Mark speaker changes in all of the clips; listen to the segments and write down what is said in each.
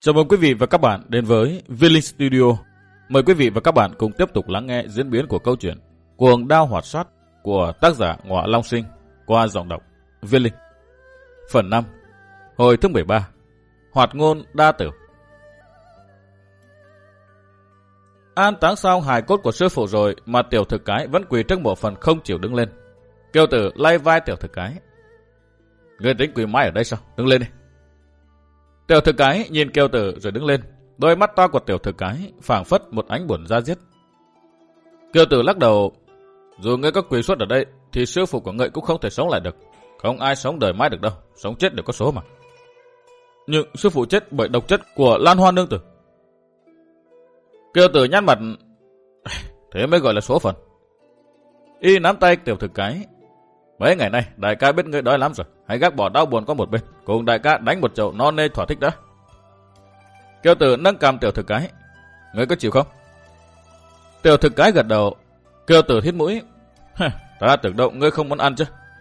Speaker 1: Chào mừng quý vị và các bạn đến với Viên Linh Studio. Mời quý vị và các bạn cùng tiếp tục lắng nghe diễn biến của câu chuyện Cuồng Đao Hoạt Sát của tác giả Ngọa Long Sinh qua giọng đọc Viên Linh. Phần 5, hồi thứ 13, Hoạt Ngôn Đa Tử. An táng xong hài cốt của sư phụ rồi mà Tiểu Thực Cái vẫn quỳ trước mộ phần không chịu đứng lên. Kiều Tử lay vai Tiểu Thực Cái. Ngươi tính quỳ mãi ở đây sao? Đứng lên đi. Tiểu Thực Cái nhìn Kiều Tử rồi đứng lên. Đôi mắt to của Tiểu Thực Cái phảng phất một ánh buồn da diết. Kiều Tử lắc đầu. Dù ngươi có quỳ suốt ở đây thì sư phụ của ngươi cũng không thể sống lại được. Không ai sống đời mãi được đâu. Sống chết đều có số mà. Nhưng sư phụ chết bởi độc chất của Lan Hoa nương tử. Kiều Tử nhăn mặt. Thế mới gọi là số phận. Y nắm tay Tiểu Thực Cái. Mấy ngày nay đại ca biết ngươi đói lắm rồi. Hãy gác bỏ đau buồn qua một bên. Cùng đại ca đánh một chậu no nê thỏa thích đã. Kiều Tử nâng cằm Tiểu Thực Cái. Ngươi có chịu không? Tiểu Thực Cái gật đầu. Kiều Tử hít mũi. Ta tưởng đâu ngươi không muốn ăn chứ.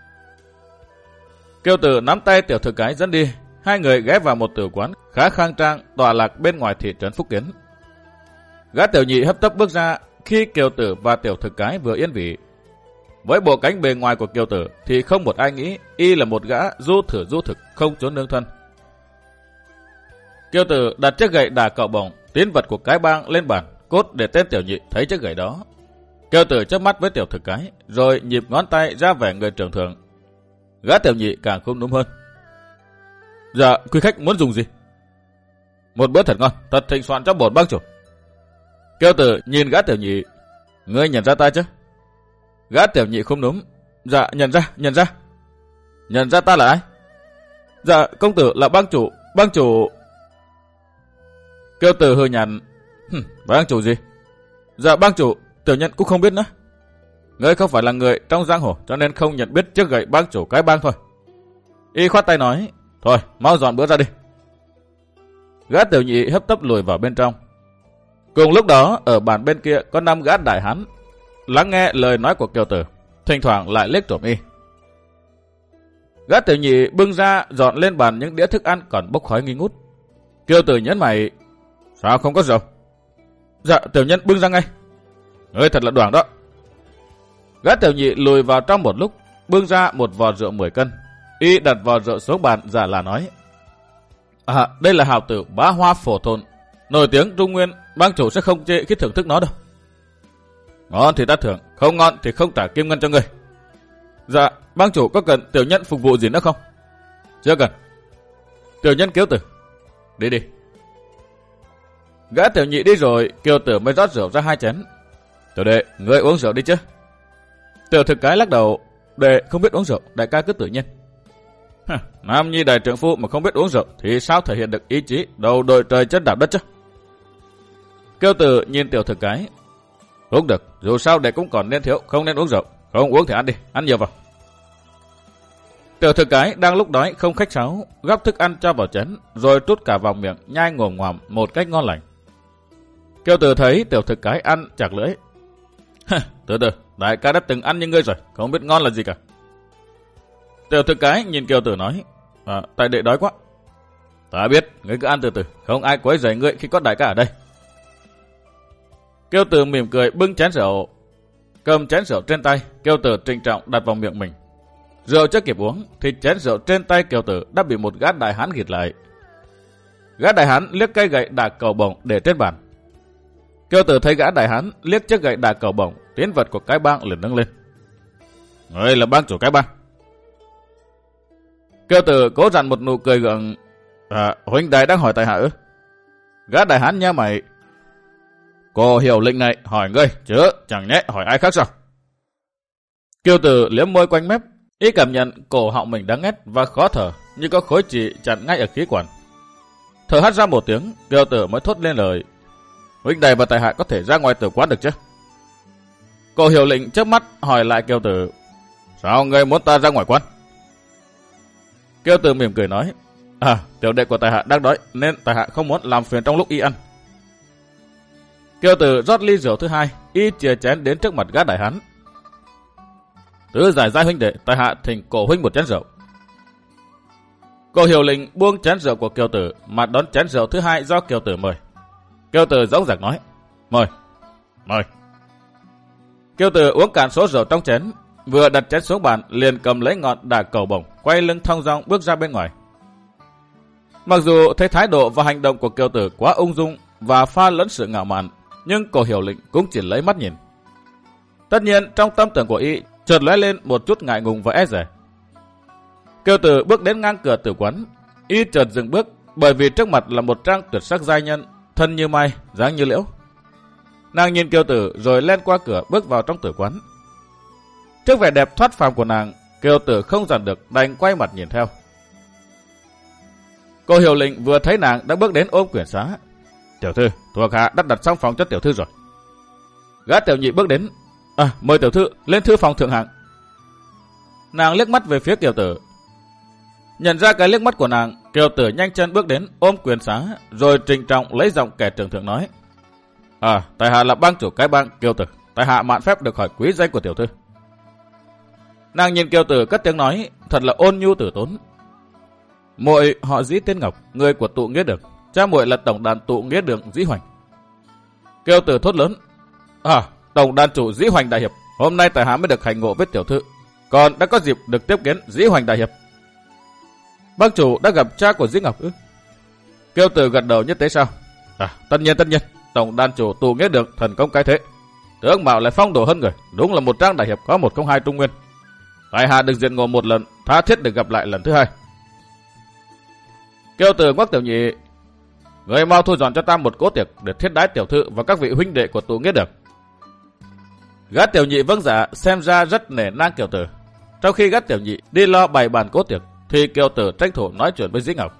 Speaker 1: Kiều Tử nắm tay Tiểu Thực Cái dẫn đi. Hai người ghé vào một tử quán khá khang trang tọa lạc bên ngoài thị trấn Phúc Kiến. Gã Tiểu Nhị hấp tấp bước ra khi Kiều Tử và Tiểu Thực Cái vừa yên vị. Với bộ cánh bề ngoài của Kiều Tử thì không một ai nghĩ y là một gã du thực không trốn nương thân. Kiều Tử đặt chiếc gậy đả cậu bổng tín vật của cái bang lên bàn cốt để tên Tiểu Nhị thấy chiếc gậy đó. Kiều Tử chớp mắt với Tiểu Thực Cái rồi nhịp ngón tay ra vẻ người trưởng thượng. Gã Tiểu Nhị càng không núm hơn. Dạ, quý khách muốn dùng gì? Một bữa thật ngon, thật thịnh soạn cho bổn bang chủ. Kiều Tử nhìn gã Tiểu Nhị. Ngươi nhận ra ta chứ? Gã Tiểu Nhị không núm. Dạ, nhận ra. Nhận ra ta là ai? Dạ, công tử là bang chủ. Kiều Tử hừ nhàn. Bang chủ gì? Dạ, bang chủ, tiểu nhân cũng không biết nữa. Ngươi không phải là người trong giang hồ cho nên không nhận biết chiếc gậy bang chủ cái bang thôi. Y khoát tay nói. Thôi, mau dọn bữa ra đi. Gã Tiểu Nhị hấp tấp lùi vào bên trong. Cùng lúc đó, ở bàn bên kia có 5 gã đại hán lắng nghe lời nói của Kiều Tử, thỉnh thoảng lại liếc trộm y. Gã Tiểu Nhị bưng ra dọn lên bàn những đĩa thức ăn còn bốc khói nghi ngút. Kiều Tử nhấn mày. Sao không có rượu? Dạ, tiểu nhân bưng ra ngay. Ngươi thật là đoảng đó. Gã Tiểu Nhị lùi vào trong một lúc, bưng ra một vò rượu 10 cân. Y đặt vò rượu xuống bàn giả là nói. Đây là hào tử Bá Hoa Phổ Thôn, nổi tiếng Trung Nguyên, bang chủ sẽ không chê khi thưởng thức nó đâu. Ngon thì ta thưởng, không ngon thì không trả kim ngân cho ngươi. Dạ, bang chủ có cần tiểu nhân phục vụ gì nữa không? Chưa cần. Tiểu nhân Kiều Tử. Đi. Gã Tiểu Nhị đi rồi, Kiều Tử mới rót rượu ra 2 chén. Tiểu đệ, ngươi uống rượu đi chứ? Tiểu Thực Cái lắc đầu. Đệ không biết uống rượu, đại ca cứ tự nhiên. Nam nhi đại trưởng phu mà không biết uống rượu thì sao thể hiện được ý chí đầu đội trời chân đạp đất chứ? Kiều Tử nhìn Tiểu Thực Cái. Uống được, dù sao đệ cũng còn nên thiếu, không nên uống rượu. Không uống thì ăn đi, ăn nhiều vào. Tiểu Thực Cái đang lúc đói không khách sáo, gắp thức ăn cho vào chén, rồi trút cả vào miệng, nhai ngồm ngoàm một cách ngon lành. Kiều Tử thấy Tiểu Thực Cái ăn chặt lưỡi. Từ, đại ca đã từng ăn như ngươi rồi, không biết ngon là gì cả. Tiểu Thực Cái nhìn Kiều Tử nói. Tại đệ đói quá. Ta biết, ngươi cứ ăn từ từ, không ai quấy rầy ngươi khi có đại ca ở đây. Kiều Tử mỉm cười bưng chén rượu. Cầm chén rượu trên tay, Kiều Tử trịnh trọng đặt vào miệng mình. Rượu chưa kịp uống thì chén rượu trên tay Kiều Tử đã bị một gã đại hán ghịt lại. Gã đại hán liếc cây gậy đả cầu bổng để trên bàn. Kiều Tử thấy gã đại hán liếc chiếc gậy đả cầu bổng, tín vật của cái bang liền nâng lên. Ngươi là bang chủ cái bang. Kiều Tử cố dặn một nụ cười gượng. Huynh đài đang hỏi tại hạ ư? Gã đại hán nhếch mày. Cô hiểu lệnh này hỏi ngươi chứ chẳng nhẽ hỏi ai khác sao? Kiều Tử liếm môi quanh mép, y cảm nhận cổ họng mình đáng ghét và khó thở, như có khối chì chặn ngay ở khí quản. Thở hắt ra một tiếng, Kiều Tử mới thốt lên lời. Huynh đài và tại hạ có thể ra ngoài tử quán được chứ? Cô hiểu lệnh chớp mắt hỏi lại Kiều Tử. Sao ngươi muốn ta ra ngoài quán? Kiều Tử mỉm cười nói. Tiểu đệ của tại hạ đang đói nên tại hạ không muốn làm phiền trong lúc y ăn. Kiều Tử rót ly rượu thứ 2, y chìa chén đến trước mặt gã đại hán. Tứ giải giai huynh đệ, tại hạ thỉnh cổ huynh một chén rượu. Cô Hiểu Lĩnh buông chén rượu của Kiều Tử mà đón chén rượu thứ hai do Kiều Tử mời. Kiều Tử dõng dạc nói, mời, mời. Kiều Tử uống cạn số rượu trong chén, vừa đặt chén xuống bàn liền cầm lấy ngọn đà cầu bổng, quay lưng thong dong bước ra bên ngoài. Mặc dù thấy thái độ và hành động của Kiều Tử quá ung dung và pha lẫn sự ngạo mạn, nhưng cô Hiểu Lĩnh cũng chỉ lấy mắt nhìn. Tất nhiên trong tâm tưởng của y chợt lóe lên một chút ngại ngùng và e dè. Kiều Tử bước đến ngang cửa tử quán, y chợt dừng bước bởi vì trước mặt là một trang tuyệt sắc giai nhân, thân như mai, dáng như liễu. Nàng nhìn Kiều Tử rồi len qua cửa bước vào trong tử quán. Trước vẻ đẹp thoát phàm của nàng, Kiều Tử không dằn được đành quay mặt nhìn theo. Cô Hiểu Lĩnh vừa thấy nàng đã bước đến ôm quyển xá. Tiểu thư, thuộc hạ đã đặt xong phòng cho tiểu thư rồi. Gã tiểu nhị bước đến. Mời tiểu thư lên thư phòng thượng hạng. Nàng liếc mắt về phía Kiều Tử. Nhận ra cái liếc mắt của nàng, Kiều Tử nhanh chân bước đến ôm quyển xá, rồi trịnh trọng lấy giọng kẻ trưởng thượng nói. Tại hạ là bang chủ cái bang Kiều Tử, tại hạ mạn phép được hỏi quý danh của tiểu thư. Nàng nhìn Kiều Tử cất tiếng nói, thật là ôn nhu tử tốn. Muội họ Dĩ tên Ngọc, người của tụ nghĩa đường, cha muội là tổng đàn tụ nghĩa đường Dĩ Hoành. Kiều Tử thốt lớn, tổng đàn chủ Dĩ Hoành đại hiệp, hôm nay tại hạ mới được hành ngộ với tiểu thư, còn đã có dịp được tiếp kiến Dĩ Hoành đại hiệp. Bác chủ đã gặp cha của Dĩ Ngọc ư? Kiều Tử gật đầu như thế sao? Tất nhiên, tổng đàn chủ tụ nghĩa đường thần công cái thế, tướng mạo lại phong độ hơn người, đúng là một trang đại hiệp có 102 trung nguyên. Tại hạ được diện ngộ một lần, tha thiết được gặp lại lần thứ hai. Kiều Tử ngoắc tiểu nhị, người mau thu dọn cho ta một cỗ tiệc để thiết đái tiểu thư và các vị huynh đệ của tụ nghĩa đường. Gã tiểu nhị vâng dạ, xem ra rất nể nang Kiều Tử. Trong khi gã tiểu nhị đi lo bày bàn cỗ tiệc, thì Kiều Tử tranh thủ nói chuyện với Dĩ Ngọc.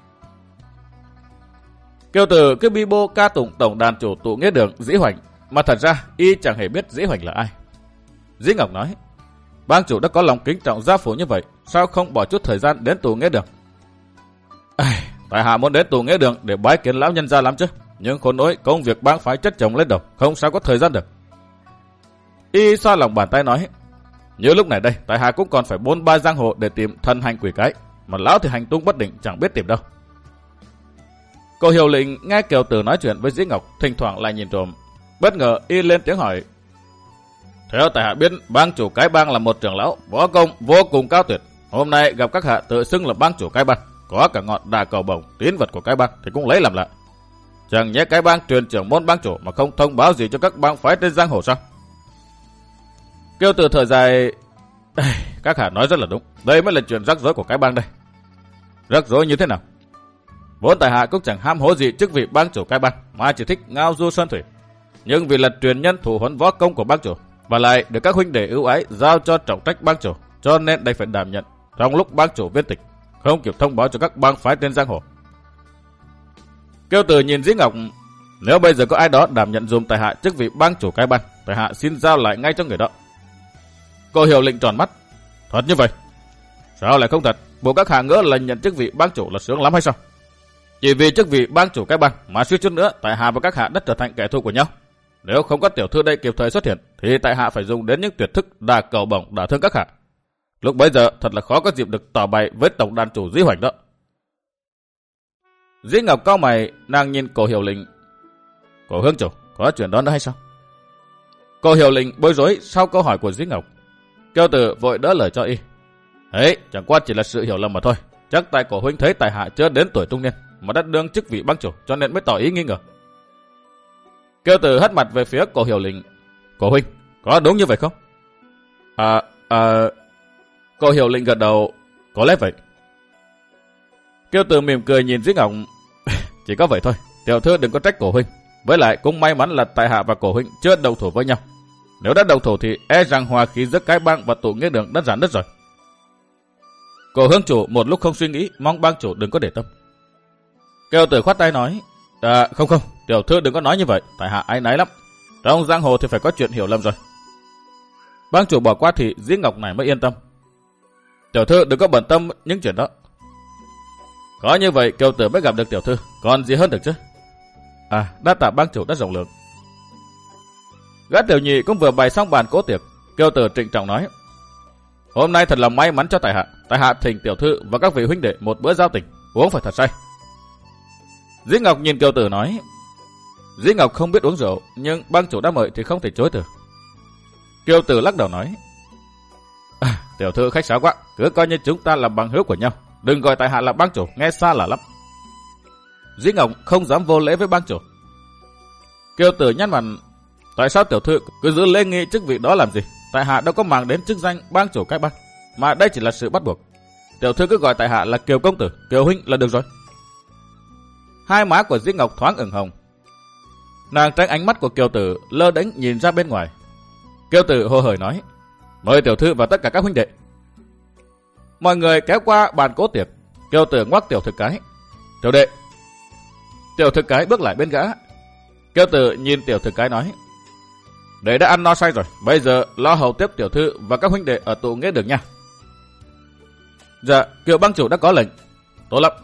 Speaker 1: Kiều Tử cứ bi bô ca tụng tổng đàn chủ tụ nghĩa đường Dĩ Hoành, mà thật ra y chẳng hề biết Dĩ Hoành là ai. Dĩ Ngọc nói, bang chủ đã có lòng kính trọng gia phủ như vậy, sao không bỏ chút thời gian đến tụ nghĩa đường? Tại hạ muốn đến tụ nghĩa đường để bái kiến lão nhân gia lắm chứ, nhưng khốn nỗi công việc bang phái chất chồng lên đầu, không sao có thời gian được. Y xoa lòng bàn tay nói, như lúc này đây, tại hạ cũng còn phải 4-3 giang hồ để tìm thân hành quỷ cái, mà lão thì hành tung bất định chẳng biết tìm đâu. Cô Hiểu Lĩnh nghe Kiều Tử nói chuyện với Dĩ Ngọc, thỉnh thoảng lại nhìn trộm. Bất ngờ y lên tiếng hỏi, theo tại hạ biết, bang chủ cái bang là một trưởng lão võ công vô cùng cao tuyệt. Hôm nay gặp các hạ tự xưng là bang chủ cái bang, có cả ngọn đà cầu bổng tín vật của cái bang thì cũng lấy làm lạ. Chẳng nhẽ cái bang truyền trưởng môn bang chủ mà không thông báo gì cho các bang phái trên giang hồ sao? Kiều Tử thở dài, các hạ nói rất là đúng, đây mới là chuyện rắc rối của cái bang đây. Rắc rối như thế nào? Vốn tại hạ cũng chẳng ham hố gì chức vị bang chủ cái bang, mà chỉ thích ngao du sơn thủy. Nhưng vì là truyền nhân thủ huấn võ công của bang chủ, và lại được các huynh đệ ưu ái giao cho trọng trách bang chủ, cho nên đành phải đảm nhận trong lúc bang chủ viết tịch, không kịp thông báo cho các bang phái trên giang hồ. Kiều Tử nhìn Dĩ Ngọc, nếu bây giờ có ai đó đảm nhận dùm tại hạ chức vị bang chủ cái bang, tại hạ xin giao lại ngay cho người đó. Cô Hiểu Lĩnh tròn mắt, thật như vậy? Sao lại không thật? Bộ các hạ ngỡ là nhận chức vị bang chủ là sướng lắm hay sao? Chỉ vì chức vị bang chủ cái bang mà suýt chút nữa tại hạ và các hạ đã trở thành kẻ thù của nhau. Nếu không có tiểu thư đây kịp thời xuất hiện, thì tại hạ phải dùng đến những tuyệt thức đà cầu bổng đả thương các hạ. Lúc bấy giờ thật là khó có dịp được tỏ bày với tổng đàn chủ Dĩ Hoành đó. Dĩ Ngọc cau mày, nàng nhìn cô Hiểu Lĩnh. Cô Hương chủ, có chuyện đó nữa hay sao? Cô Hiểu Lĩnh bối rối sau câu hỏi của Dĩ Ngọc. Kiều Tử vội đỡ lời cho y. Ấy, chẳng qua chỉ là sự hiểu lầm mà thôi. Chắc tại cổ huynh thấy tại hạ chưa đến tuổi trung niên mà đã đương chức vị bang chủ, cho nên mới tỏ ý nghi ngờ. Kiều Tử hất mặt về phía cô Hiểu Lĩnh. Cổ huynh, có đúng như vậy không? Cô Hiểu Lĩnh gật đầu. Có lẽ vậy. Kiều Tử mỉm cười nhìn Dĩ Ngọc. Chỉ có vậy thôi, tiểu thư đừng có trách cổ huynh. Với lại cũng may mắn là tại hạ và cổ huynh chưa đầu thủ với nhau. Nếu đã đầu thủ thì e rằng hòa khí giữa cái bang và tụ nghĩa đường đã giãn nứt rồi. Cô Hương chủ một lúc không suy nghĩ, mong bang chủ đừng có để tâm. Kiều Tử khoát tay nói, không, tiểu thư đừng có nói như vậy, tại hạ áy náy lắm. Trong giang hồ thì phải có chuyện hiểu lầm rồi. Bang chủ bỏ qua thì Dĩ Ngọc này mới yên tâm. Tiểu thư đừng có bận tâm những chuyện đó. Có như vậy Kiều Tử mới gặp được tiểu thư, còn gì hơn được chứ. Đa tạ bang chủ đã rộng lượng. Gã tiểu nhị cũng vừa bày xong bàn cỗ tiệc. Kiều Tử trịnh trọng nói, hôm nay thật là may mắn cho tại hạ thỉnh tiểu thư và các vị huynh đệ một bữa giao tình, uống phải thật say. Dĩ Ngọc nhìn Kiều Tử nói, Dĩ Ngọc không biết uống rượu, nhưng bang chủ đã mời thì không thể chối từ. Kiều Tử lắc đầu nói, tiểu thư khách sáo quá, cứ coi như chúng ta là bằng hữu của nhau, đừng gọi tại hạ là bang chủ, nghe xa lạ lắm. Dĩ Ngọc không dám vô lễ với bang chủ. Kiều Tử nhăn mặt, tại sao tiểu thư cứ giữ lễ nghi chức vị đó làm gì? Tại hạ đâu có màng đến chức danh bang chủ cái bang, mà đây chỉ là sự bắt buộc. Tiểu thư cứ gọi tại hạ là Kiều công tử, Kiều huynh là được rồi. Hai má của Dĩ Ngọc thoáng ửng hồng. Nàng tránh ánh mắt của Kiều Tử, lơ đễnh nhìn ra bên ngoài. Kiều Tử hô hởi nói, mời tiểu thư và tất cả các huynh đệ. Mọi người kéo qua bàn cố tiệc. Kiều Tử ngoắc Tiểu Thực Cái, tiểu đệ. Tiểu Thực Cái bước lại bên gã. Kiều Tử nhìn Tiểu Thực Cái nói, đệ đã ăn no say rồi, bây giờ lo hầu tiếp tiểu thư và các huynh đệ ở tụ nghĩa đường nha. Dạ, Kiều bang chủ đã có lệnh. Tốt lắm.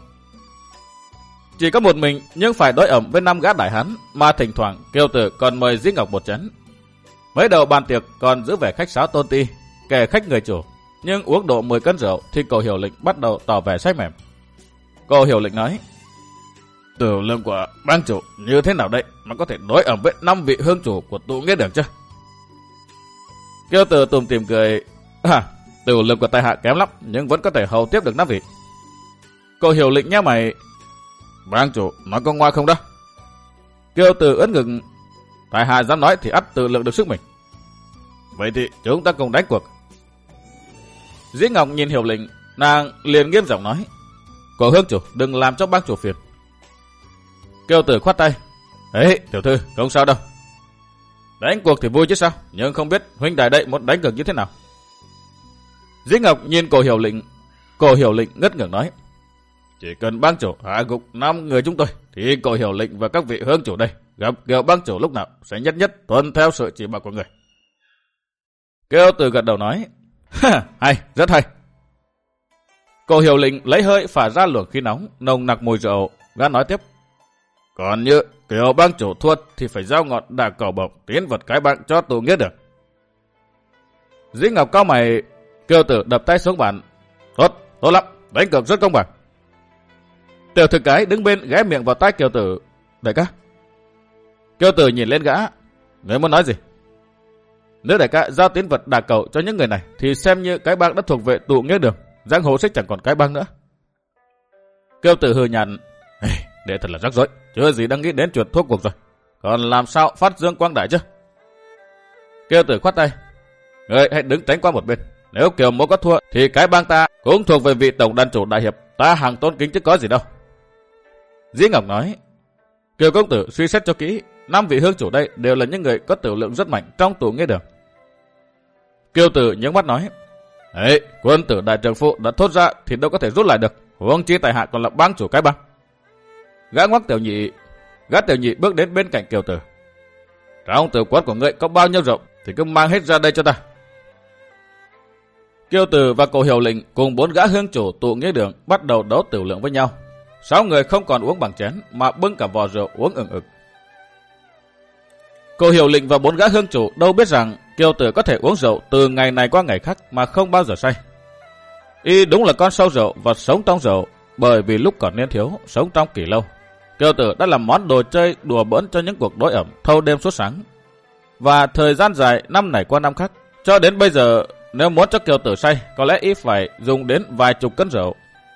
Speaker 1: Chỉ có một mình nhưng phải đối ẩm với 5 gã đại hán, mà thỉnh thoảng Kiều Tử còn mời Dĩ Ngọc một chén. Mới đầu bàn tiệc còn giữ vẻ khách sáo tôn ti, kẻ khách người chủ, nhưng uống độ 10 cân rượu thì Cổ Hiểu Lệnh bắt đầu tỏ vẻ say mềm. Cổ Hiểu Lệnh nói, tiểu lượng của bang chủ như thế nào đây mà có thể đối ẩm với 5 vị hương chủ của tụ nghĩa đường chứ? Kiều Tử tủm tỉm cười, tiểu lượng của tại hạ kém lắm nhưng vẫn có thể hầu tiếp được 5 vị. Cổ Hiểu Lệnh nhếch mày, bang chủ nói có ngoa không đó? Kiều Tử ưỡn ngực, tại hạ dám nói thì ắt tự lượng được sức mình. Vậy thì chúng ta cùng đánh cuộc. Dĩ Ngọc nhìn Hiểu Lệnh, nàng liền nghiêm giọng nói, cổ hương chủ đừng làm cho bang chủ phiền. Kiều Tử khoát tay, ấy tiểu thư không sao đâu. Đánh cuộc thì vui chứ sao, nhưng không biết huynh đài đây muốn đánh cược như thế nào. Dĩ Ngọc nhìn Cổ Hiểu Lệnh ngất ngưởng nói, chỉ cần bang chủ hạ gục 5 người chúng tôi thì Cổ Hiểu Lệnh và các vị hương chủ đây gặp Kiều bang chủ lúc nào sẽ nhất nhất tuân theo sự chỉ bảo của người. Kiều Tử gật đầu nói, hay, rất hay. Cổ Hiểu Lệnh lấy hơi phả ra luồng khí nóng, nồng nặc mùi rượu, gã nói tiếp, còn như Kiều bang chủ thua thì phải giao ngọt đả cỏ bổng tiến vật cái bang cho tụ nghĩa được. Dĩ Ngọc cao mày. Kiều Tử đập tay xuống bàn, tốt lắm, đánh cược rất công bằng. Tiểu Thực Cái đứng bên ghé miệng vào tai Kiều Tử, đại ca. Kiều Tử nhìn lên gã, người muốn nói gì? Nếu đại ca giao tín vật đả cầu cho những người này thì xem như cái bang đã thuộc về tụ nghĩa đường, giang hồ sẽ chẳng còn cái bang nữa. Kiều Tử hừ nhàn, để thật là rắc rối, chưa gì đang nghĩ đến chuyện thuốc cuộc rồi, còn làm sao phát dương quang đại chứ? Kiều Tử khoát tay, người hãy đứng tránh qua một bên. Nếu Kiều Mỗ có thua thì cái bang ta cũng thuộc về vị tổng đàn chủ đại hiệp, ta hàng tôn kính chứ có gì đâu. Dĩ Ngọc nói, Kiều công tử suy xét cho kỹ, 5 vị hương chủ đây đều là những người có tiểu lượng rất mạnh trong tụ nghĩa đường. Kiều Tử nhướng mắt nói, ấy, quân tử đại trường phụ đã thốt ra thì đâu có thể rút lại được, huống chi tại hạ còn là bang chủ cái bang. Gã ngoắc Tiểu Nhị bước đến bên cạnh Kiều Tử, trong tử quán của ngươi có bao nhiêu rượu thì cứ mang hết ra đây cho ta. Kiều Tử và Cổ Hiểu Lệnh cùng 4 gã hương chủ tụ nghĩa đường bắt đầu đấu tiểu lượng với nhau. 6 người không còn uống bằng chén mà bưng cả vò rượu uống ừng ực. Cổ Hiểu Lệnh và 4 gã hương chủ đâu biết rằng Kiều Tử có thể uống rượu từ ngày này qua ngày khác mà không bao giờ say. Y đúng là con sâu rượu và sống trong rượu, bởi vì lúc còn niên thiếu, sống trong kỳ lâu, Kiều Tử đã làm món đồ chơi đùa bỡn cho những cuộc đối ẩm thâu đêm suốt sáng. Và thời gian dài năm này qua năm khác, cho đến bây giờ nếu muốn cho Kiều Tử say, có lẽ y phải dùng đến vài chục cân rượu.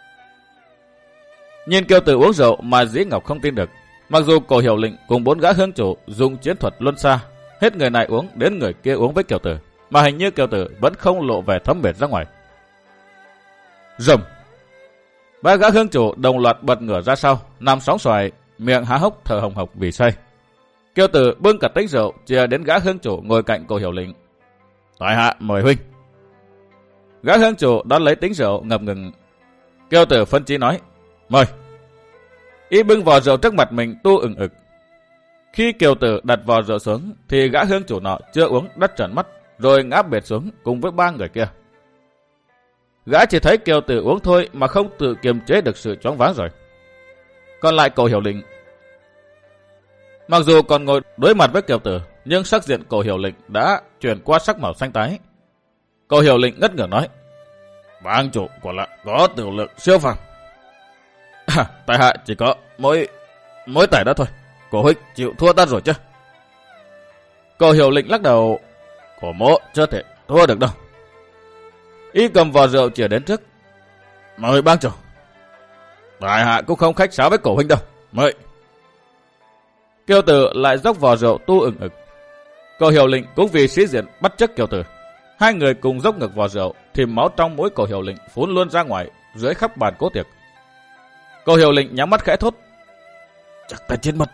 Speaker 1: Nhìn Kiều Tử uống rượu mà Dĩ Ngọc không tin được. Mặc dù Cổ Hiểu Lệnh cùng 4 gã hương chủ dùng chiến thuật luân xa, hết người này uống đến người kia uống với Kiều Tử, mà hình như Kiều Tử vẫn không lộ vẻ thấm mệt ra ngoài. Rầm! 3 gã hương chủ đồng loạt bật ngửa ra sau, nằm sóng xoài, miệng há hốc thở hồng hộc vì say. Kiều Tử bưng cả tích rượu chia đến gã hương chủ ngồi cạnh Cổ Hiểu Lệnh. Tại hạ mời huynh. Gã hương chủ đón lấy tính rượu ngập ngừng. Kiều Tử phân chí nói, mời. Y bưng vò rượu trước mặt mình tu ừng ực. Khi Kiều Tử đặt vò rượu xuống thì gã hương chủ nọ chưa uống đắt trợn mắt rồi ngã bệt xuống cùng với 3 người kia. Gã chỉ thấy Kiều Tử uống thôi mà không tự kiềm chế được sự choáng váng rồi. Còn lại Cổ Hiểu Lệnh, mặc dù còn ngồi đối mặt với Kiều Tử, nhưng sắc diện Cổ Hiểu Lệnh đã chuyển qua sắc màu xanh tái. Cổ Hiểu Lệnh ngất ngưởng nói, bang chủ quả là có tiểu lượng siêu phàm. Tại hạ chỉ có mỗi tải đó thôi. Cổ huynh chịu thua ta rồi chứ? Cổ Hiểu Lĩnh lắc đầu. Cổ mỗ chưa thể thua được đâu. Y cầm vò rượu chìa đến trước. Mời bang chủ. Tại hạ cũng không khách sáo với cổ huynh đâu. Mời. Kiều Tử lại dốc vò rượu tu ừng ực. Cổ Hiểu Lĩnh cũng vì sĩ diện bắt chước Kiều Tử. Hai người cùng dốc ngực vò rượu thì máu trong mũi Cổ Hiểu Lĩnh phun luôn ra ngoài dưới khắp bàn cố tiệc. Cổ Hiểu Lĩnh nhắm mắt khẽ thốt. Chắc ta chết mất.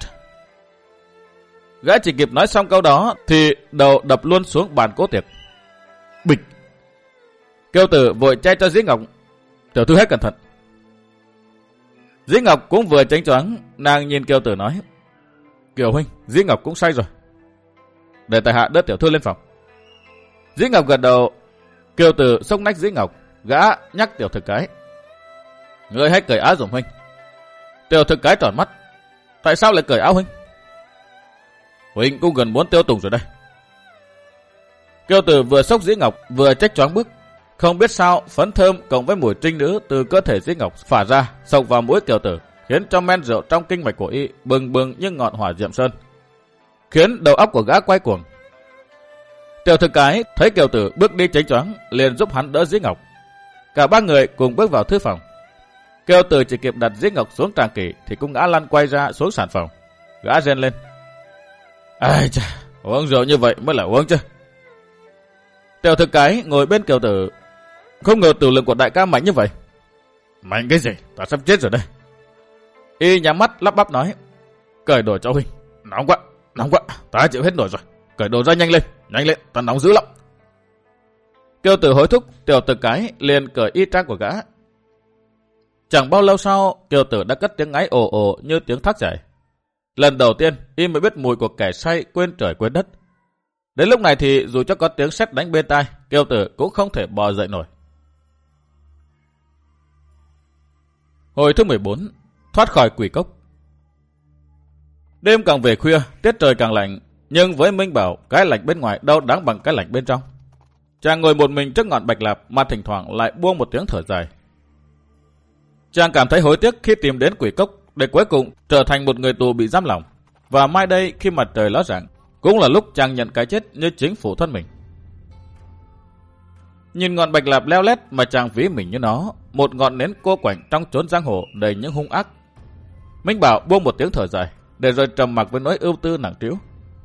Speaker 1: Gã chỉ kịp nói xong câu đó thì đầu đập luôn xuống bàn cố tiệc. Bịch. Kiều Tử vội che cho Dĩ Ngọc. Tiểu thư hết cẩn thận. Dĩ Ngọc cũng vừa chánh choáng, nàng nhìn Kiều Tử nói. Kiều huynh, Dĩ Ngọc cũng say rồi. Để tại hạ đỡ tiểu thư lên phòng. Dĩ Ngọc gật đầu. Kiều Tử xốc nách Dĩ Ngọc, gã nhắc Tiểu Thực Cái. Ngươi hãy cởi áo giùm huynh. Tiểu Thực Cái tròn mắt. Tại sao lại cởi áo huynh? Huynh cũng gần muốn tiêu tùng rồi đây. Kiều Tử vừa xốc Dĩ Ngọc vừa trách choáng bước. Không biết sao phấn thơm cộng với mùi trinh nữ từ cơ thể Dĩ Ngọc phả ra xộc vào mũi Kiều Tử, khiến cho men rượu trong kinh mạch của y bừng bừng như ngọn hỏa diệm sơn, khiến đầu óc của gã quay cuồng. Tiểu Thực Cái thấy Kiều Tử bước đi chánh choáng, liền giúp hắn đỡ Dĩ Ngọc. Cả ba người cùng bước vào thư phòng. Kiều Tử chỉ kịp đặt Dĩ Ngọc xuống tràng kỷ thì cũng ngã lăn quay ra xuống sàn phòng. Gã rên lên. Ai chà, uống rượu như vậy mới là uống chứ. Tiểu Thực Cái ngồi bên Kiều Tử. Không ngờ tử lực của đại ca mạnh như vậy. Mạnh cái gì, ta sắp chết rồi đây. Y nhắm mắt lắp bắp nói. Cởi đồ cho huynh. Nóng quá, ta chịu hết nổi rồi. Cởi đồ ra nhanh lên, ta nóng dữ lắm. Kiều Tử hối thúc, Tiểu Thực Cái liền cởi y trang của gã. Chẳng bao lâu sau, Kiều Tử đã cất tiếng ngáy ồ ồ như tiếng thác chảy. Lần đầu tiên, y mới biết mùi của kẻ say quên trời quên đất. Đến lúc này thì dù cho có tiếng sét đánh bên tai, Kiều Tử cũng không thể bò dậy nổi. Hồi thứ 14, thoát khỏi quỷ cốc. Đêm càng về khuya, tiết trời càng lạnh, nhưng với Minh Bảo, cái lạnh bên ngoài đâu đáng bằng cái lạnh bên trong. Chàng ngồi một mình trước ngọn bạch lạp mà thỉnh thoảng lại buông một tiếng thở dài. Chàng cảm thấy hối tiếc khi tìm đến quỷ cốc để cuối cùng trở thành một người tù bị giam lỏng. Và mai đây khi mặt trời ló dạng, cũng là lúc chàng nhận cái chết như chính phủ thân mình. Nhìn ngọn bạch lạp leo lét mà chàng ví mình như nó, một ngọn nến cô quạnh trong chốn giang hồ đầy những hung ác. Minh Bảo buông một tiếng thở dài, để rồi trầm mặc với nỗi ưu tư nặng trĩu.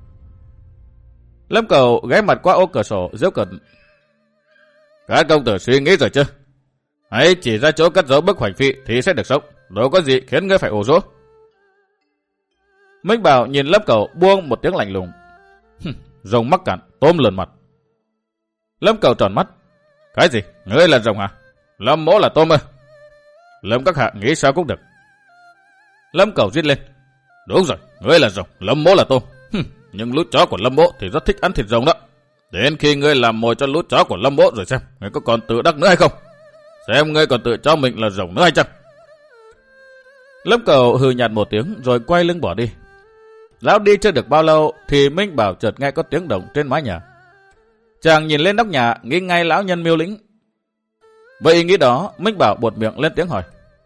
Speaker 1: Lâm Cầu ghé mặt qua ô cửa sổ giễu cợt. Các công tử suy nghĩ rồi chứ? Hãy chỉ ra chỗ cất giấu bức hoành phi thì sẽ được sống, đâu có gì khiến ngươi phải ủ rũ. Minh Bảo nhìn Lâm Cầu buông một tiếng lạnh lùng. Rồng mắc cạn, tôm lườn mặt. Lâm Cầu tròn mắt. Cái gì? Ngươi là rồng hả? Lâm mỗ là tôm ư? Lâm các hạ nghĩ sao cũng được. Lâm Cầu rít lên. Đúng rồi, ngươi là rồng, Lâm mỗ là tôm. Nhưng lũ chó của Lâm mỗ thì rất thích ăn thịt rồng đó. Đến khi ngươi làm mồi cho lũ chó của Lâm mỗ rồi xem, ngươi có còn tự đắc nữa hay không? Xem ngươi còn tự cho mình là rồng nữa hay chăng? Lâm Cầu hừ nhạt một tiếng rồi quay lưng bỏ đi. Lão đi chưa được bao lâu thì Minh Bảo chợt nghe có tiếng động trên mái nhà. Chàng nhìn lên nóc nhà nghĩ ngay lão nhân Miêu Lĩnh. Vậy ý nghĩ đó, Minh Bảo buột miệng lên tiếng hỏi.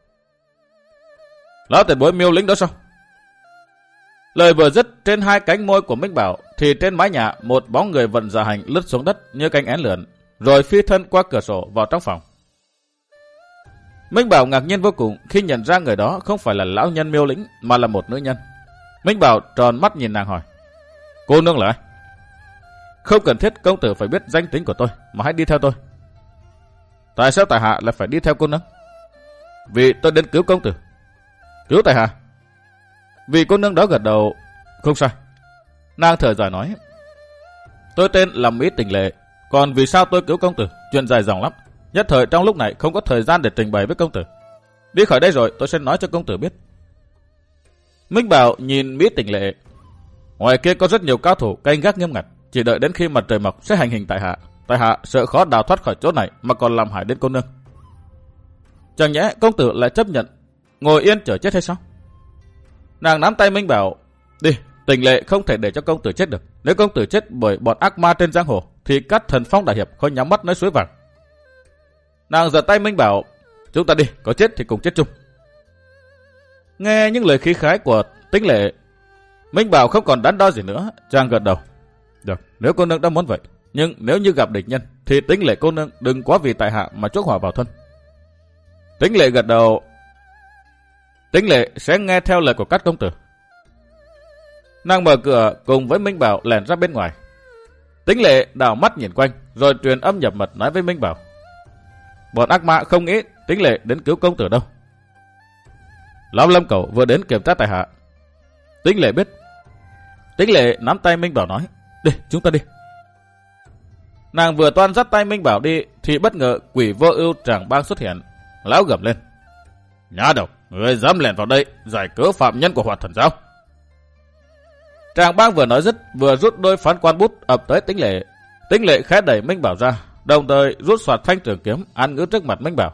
Speaker 1: Lão tiền bối Miêu Lĩnh đó sao? Lời vừa dứt trên hai cánh môi của Minh Bảo thì trên mái nhà một bóng người vận dạ hành lướt xuống đất như cánh én lượn, rồi phi thân qua cửa sổ vào trong phòng. Minh Bảo ngạc nhiên vô cùng khi nhận ra người đó không phải là lão nhân Miêu Lĩnh mà là một nữ nhân. Minh Bảo tròn mắt nhìn nàng hỏi. Cô nương là ai? Không cần thiết công tử phải biết danh tính của tôi, mà hãy đi theo tôi. Tại sao tại hạ lại phải đi theo cô nương? Vì tôi đến cứu công tử. Cứu tại hạ? Vì cô nương đó gật đầu. Không sai. Nàng thở dài nói. Tôi tên là Mỹ Tình Lệ. Còn vì sao tôi cứu công tử? Chuyện dài dòng lắm. Nhất thời trong lúc này không có thời gian để trình bày với công tử. Đi khỏi đây rồi tôi sẽ nói cho công tử biết. Minh Bảo nhìn Mỹ Tình Lệ. Ngoài kia có rất nhiều cao thủ canh gác nghiêm ngặt, chỉ đợi đến khi mặt trời mọc sẽ hành hình tại hạ. Tại hạ sợ khó đào thoát khỏi chỗ này mà còn làm hại đến cô nương. Chẳng nhẽ công tử lại chấp nhận ngồi yên chờ chết hay sao? Nàng nắm tay Minh Bảo. Đi, Tình Lệ không thể để cho công tử chết được. Nếu công tử chết bởi bọn ác ma trên giang hồ thì các thần phong đại hiệp không nhắm mắt nói suối vàng. Nàng giật tay Minh Bảo. Chúng ta đi, có chết thì cùng chết chung. Nghe những lời khí khái của Tĩnh Lệ, Minh Bảo không còn đắn đo gì nữa, chàng gật đầu. Được, nếu cô nương đã muốn vậy, nhưng nếu như gặp địch nhân thì Tĩnh Lệ cô nương đừng quá vì tại hạ mà chuốc họa vào thân. Tĩnh Lệ gật đầu. Tĩnh Lệ sẽ nghe theo lời của các công tử. Nàng mở cửa cùng với Minh Bảo lẻn ra bên ngoài. Tĩnh Lệ đảo mắt nhìn quanh rồi truyền âm nhập mật nói với Minh Bảo. Bọn ác ma không nghĩ Tĩnh Lệ đến cứu công tử đâu. Lão Lâm Cẩu vừa đến kiểm tra tại hạ. Tĩnh Lệ biết. Tĩnh Lệ nắm tay Minh Bảo nói. Đi, chúng ta đi. Nàng vừa toan dắt tay Minh Bảo đi thì bất ngờ Quỷ Vô Ưu Tràng Bang xuất hiện. Lão gầm lên. Nhá đầu, người dám lẻn vào đây giải cứu phạm nhân của Hoạt Thần Giáo. Tràng Bang vừa nói dứt vừa rút đôi phán quan bút ập tới Tĩnh Lệ. Tĩnh Lệ khẽ đẩy Minh Bảo ra, đồng thời rút soạt thanh trường kiếm án ngữ trước mặt Minh Bảo.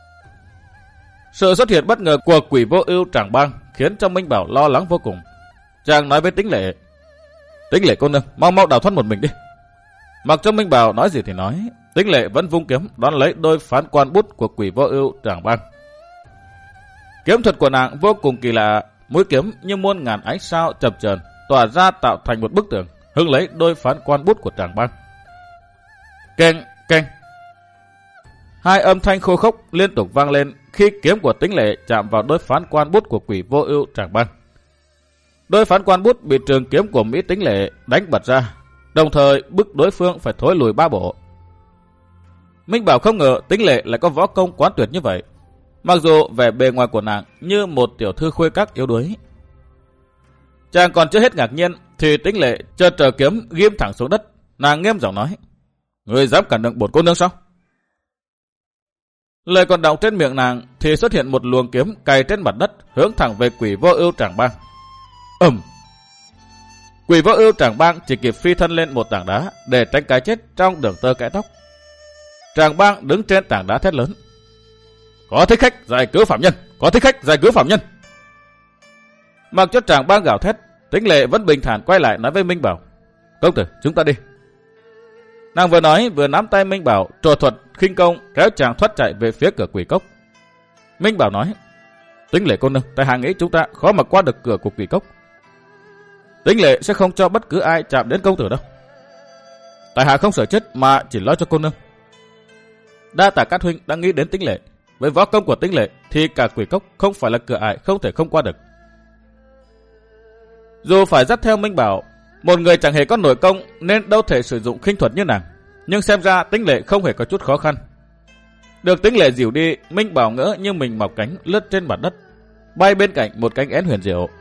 Speaker 1: Sự xuất hiện bất ngờ của Quỷ Vô Ưu Tràng Bang khiến cho Minh Bảo lo lắng vô cùng. Chàng nói với Tĩnh Lệ. Tĩnh Lệ cô nương, mau mau đào thoát một mình đi. Mặc cho Minh Bảo nói gì thì nói, Tĩnh Lệ vẫn vung kiếm đón lấy đôi phán quan bút của Quỷ Vô Ưu Tràng Bang. Kiếm thuật của nàng vô cùng kỳ lạ, mũi kiếm như muôn ngàn ánh sao chập chờn tỏa ra tạo thành một bức tường, hứng lấy đôi phán quan bút của Tràng Bang. Keng, keng. Hai âm thanh khô khốc liên tục vang lên khi kiếm của Tĩnh Lệ chạm vào đôi phán quan bút của Quỷ Vô Ưu Tràng Bang. Đôi phán quan bút bị trường kiếm của Mỹ Tĩnh Lệ đánh bật ra, đồng thời bức đối phương phải thối lùi 3 bộ. Minh Bảo không ngờ Tĩnh Lệ lại có võ công quán tuyệt như vậy, mặc dù vẻ bề ngoài của nàng như một tiểu thư khuê các yếu đuối. Chàng còn chưa hết ngạc nhiên thì Tĩnh Lệ chợt trở kiếm ghim thẳng xuống đất. Nàng nghiêm giọng nói. Người dám cản đường bổn cô nương sao? Lời còn đọng trên miệng nàng thì xuất hiện một luồng kiếm cày trên mặt đất hướng thẳng về Quỷ Vô Ưu Tràng Bang. Quỷ Vô Ưu Tràng Bang chỉ kịp phi thân lên một tảng đá để tránh cái chết trong đường tơ kẽ tóc. Tràng Bang đứng trên tảng đá thét lớn. Có thích khách giải cứu phạm nhân, có thích khách giải cứu phạm nhân. Mặc cho Tràng Bang gào thét, Tĩnh Lệ vẫn bình thản quay lại nói với Minh Bảo. Công tử, chúng ta đi. Nàng vừa nói vừa nắm tay Minh Bảo trò thuật khinh công kéo chàng thoát chạy về phía cửa quỷ cốc. Minh Bảo nói. Tĩnh Lệ cô nương, tại hạ nghĩ chúng ta khó mà qua được cửa của quỷ cốc. Tĩnh Lệ sẽ không cho bất cứ ai chạm đến công tử đâu. Tại hạ không sợ chết mà chỉ lo cho cô nương. Đa tạ các huynh đã nghĩ đến Tĩnh Lệ. Với võ công của Tĩnh Lệ thì cả quỷ cốc không phải là cửa ải không thể không qua được. Dù phải dắt theo Minh Bảo, một người chẳng hề có nội công nên đâu thể sử dụng khinh thuật như nàng, nhưng xem ra Tĩnh Lệ không hề có chút khó khăn. Được Tĩnh Lệ dìu đi, Minh Bảo ngỡ như mình mọc cánh lướt trên mặt đất, bay bên cạnh một cánh én huyền diệu.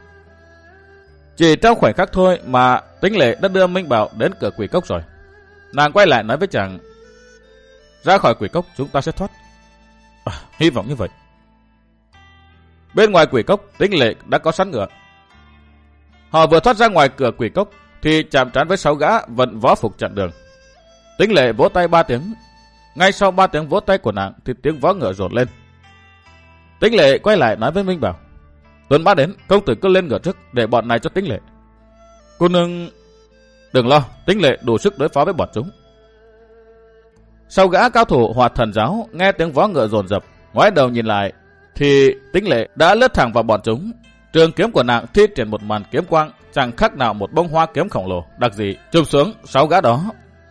Speaker 1: Chỉ trong khoảnh khắc thôi mà Tĩnh Lệ đã đưa Minh Bảo đến cửa quỷ cốc rồi. Nàng quay lại nói với chàng. Ra khỏi quỷ cốc chúng ta sẽ thoát. Hy vọng như vậy. Bên ngoài quỷ cốc Tĩnh Lệ đã có sẵn ngựa. Họ vừa thoát ra ngoài cửa quỷ cốc thì chạm trán với 6 gã vận võ phục chặn đường. Tĩnh Lệ vỗ tay 3 tiếng. Ngay sau 3 tiếng vỗ tay của nàng thì tiếng vó ngựa rột lên. Tĩnh Lệ quay lại nói với Minh Bảo. Tuần Mã đến, công tử cứ lên ngựa trước để bọn này cho Tĩnh Lệ. Cô nương đừng lo, Tĩnh Lệ đủ sức đối phó với bọn chúng. Sau gã cao thủ Hoạt Thần Giáo nghe tiếng vó ngựa dồn dập, ngoái đầu nhìn lại thì Tĩnh Lệ đã lướt thẳng vào bọn chúng. Trường kiếm của nàng thi triển một màn kiếm quang chẳng khác nào một bông hoa kiếm khổng lồ đặc dị chụp xuống 6 gã đó.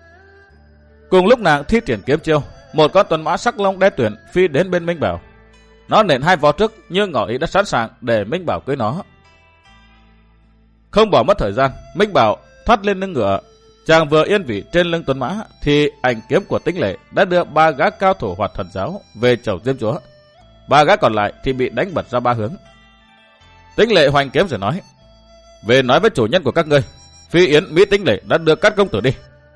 Speaker 1: Cùng lúc nàng thi triển kiếm chiêu, một con tuần mã sắc long đen tuyền phi đến bên Minh Bảo. Nó nện 2 vó trước như ngỏ ý đã sẵn sàng để Minh Bảo cưỡi nó. Không bỏ mất thời gian, Minh Bảo thoát lên lưng ngựa. Chàng vừa yên vị trên lưng tuần mã thì ảnh kiếm của Tĩnh Lệ đã đưa 3 gã cao thủ Hoạt Thần Giáo về chầu Diêm Chúa. 3 gã còn lại thì bị đánh bật ra 3 hướng. Tĩnh Lệ hoành kiếm rồi nói. Về nói với chủ nhân của các ngươi, Phi Yến Mỹ Tĩnh Lệ đã đưa các công tử đi.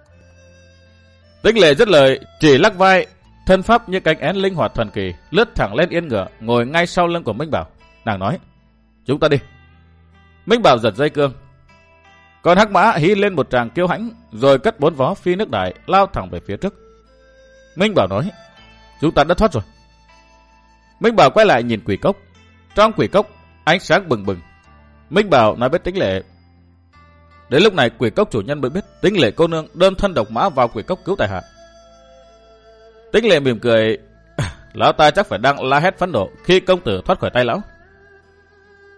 Speaker 1: Tĩnh Lệ dứt lời chỉ lắc vai, thân pháp như cánh én linh hoạt thần kỳ lướt thẳng lên yên ngựa ngồi ngay sau lưng của Minh Bảo. Nàng nói. Chúng ta đi. Minh Bảo giật dây cương. Còn hắc mã hí lên một tràng kiêu hãnh rồi cất 4 vó phi nước đại lao thẳng về phía trước. Minh Bảo nói. Chúng ta đã thoát rồi. Minh Bảo quay lại nhìn quỷ cốc. Trong quỷ cốc ánh sáng bừng bừng. Minh Bảo nói với Tĩnh Lệ. Đến lúc này quỷ cốc chủ nhân mới biết Tĩnh Lệ cô nương đơn thân độc mã vào quỷ cốc cứu tại hạ. Tĩnh Lệ mỉm cười. Lão ta chắc phải đang la hét phẫn nộ khi công tử thoát khỏi tay lão.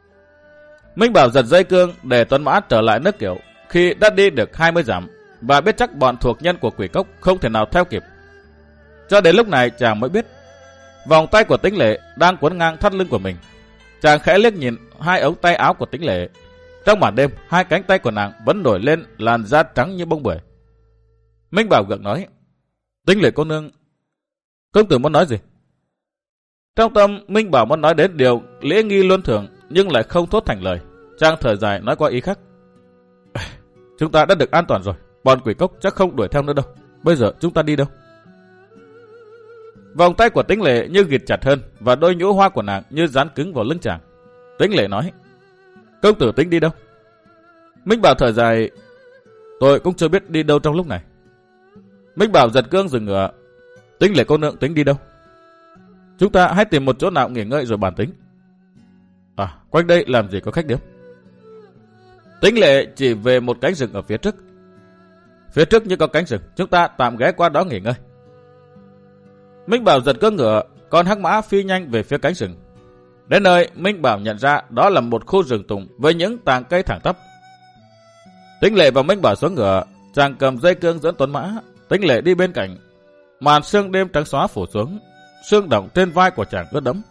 Speaker 1: Minh Bảo giật dây cương để tuấn mã trở lại nước Kiệu khi đã đi được 20 dặm và biết chắc bọn thuộc nhân của Quỷ Cốc không thể nào theo kịp. Cho đến lúc này chàng mới biết vòng tay của Tĩnh Lệ đang quấn ngang thắt lưng của mình. Chàng khẽ liếc nhìn hai ống tay áo của Tĩnh Lệ. Trong màn đêm, hai cánh tay của nàng vẫn nổi lên làn da trắng như bông bưởi. Minh Bảo gượng nói: Tĩnh Lệ cô nương, công tử muốn nói gì? Trong tâm, Minh Bảo muốn nói đến điều lễ nghi luân thường nhưng lại không thốt thành lời. Chàng thở dài nói qua ý khác: Chúng ta đã được an toàn rồi, bọn Quỷ Cốc chắc không đuổi theo nữa đâu. Bây giờ chúng ta đi đâu? Vòng tay của Tĩnh Lệ như ghịt chặt hơn và đôi nhũ hoa của nàng như dán cứng vào lưng chàng. Tĩnh Lệ nói: Công tử tính đi đâu? Minh Bảo thở dài: Tôi cũng chưa biết đi đâu trong lúc này. Minh Bảo giật cương dừng ngựa. Tĩnh Lệ cô nương tính đi đâu? Chúng ta hãy tìm một chỗ nào nghỉ ngơi rồi bàn tính. Quanh đây làm gì có khách điếm? Tĩnh Lệ chỉ về một cánh rừng ở phía trước. Phía trước như có cánh rừng, chúng ta tạm ghé qua đó nghỉ ngơi. Minh Bảo giật cương ngựa, con hắc mã phi nhanh về phía cánh rừng. Đến nơi, Minh Bảo nhận ra đó là một khu rừng tùng với những tàng cây thẳng tắp. Tĩnh Lệ và Minh Bảo xuống ngựa, chàng cầm dây cương dẫn tuấn mã. Tĩnh Lệ đi bên cạnh. Màn sương đêm trắng xóa phủ xuống, sương động trên vai của chàng ướt đẫm.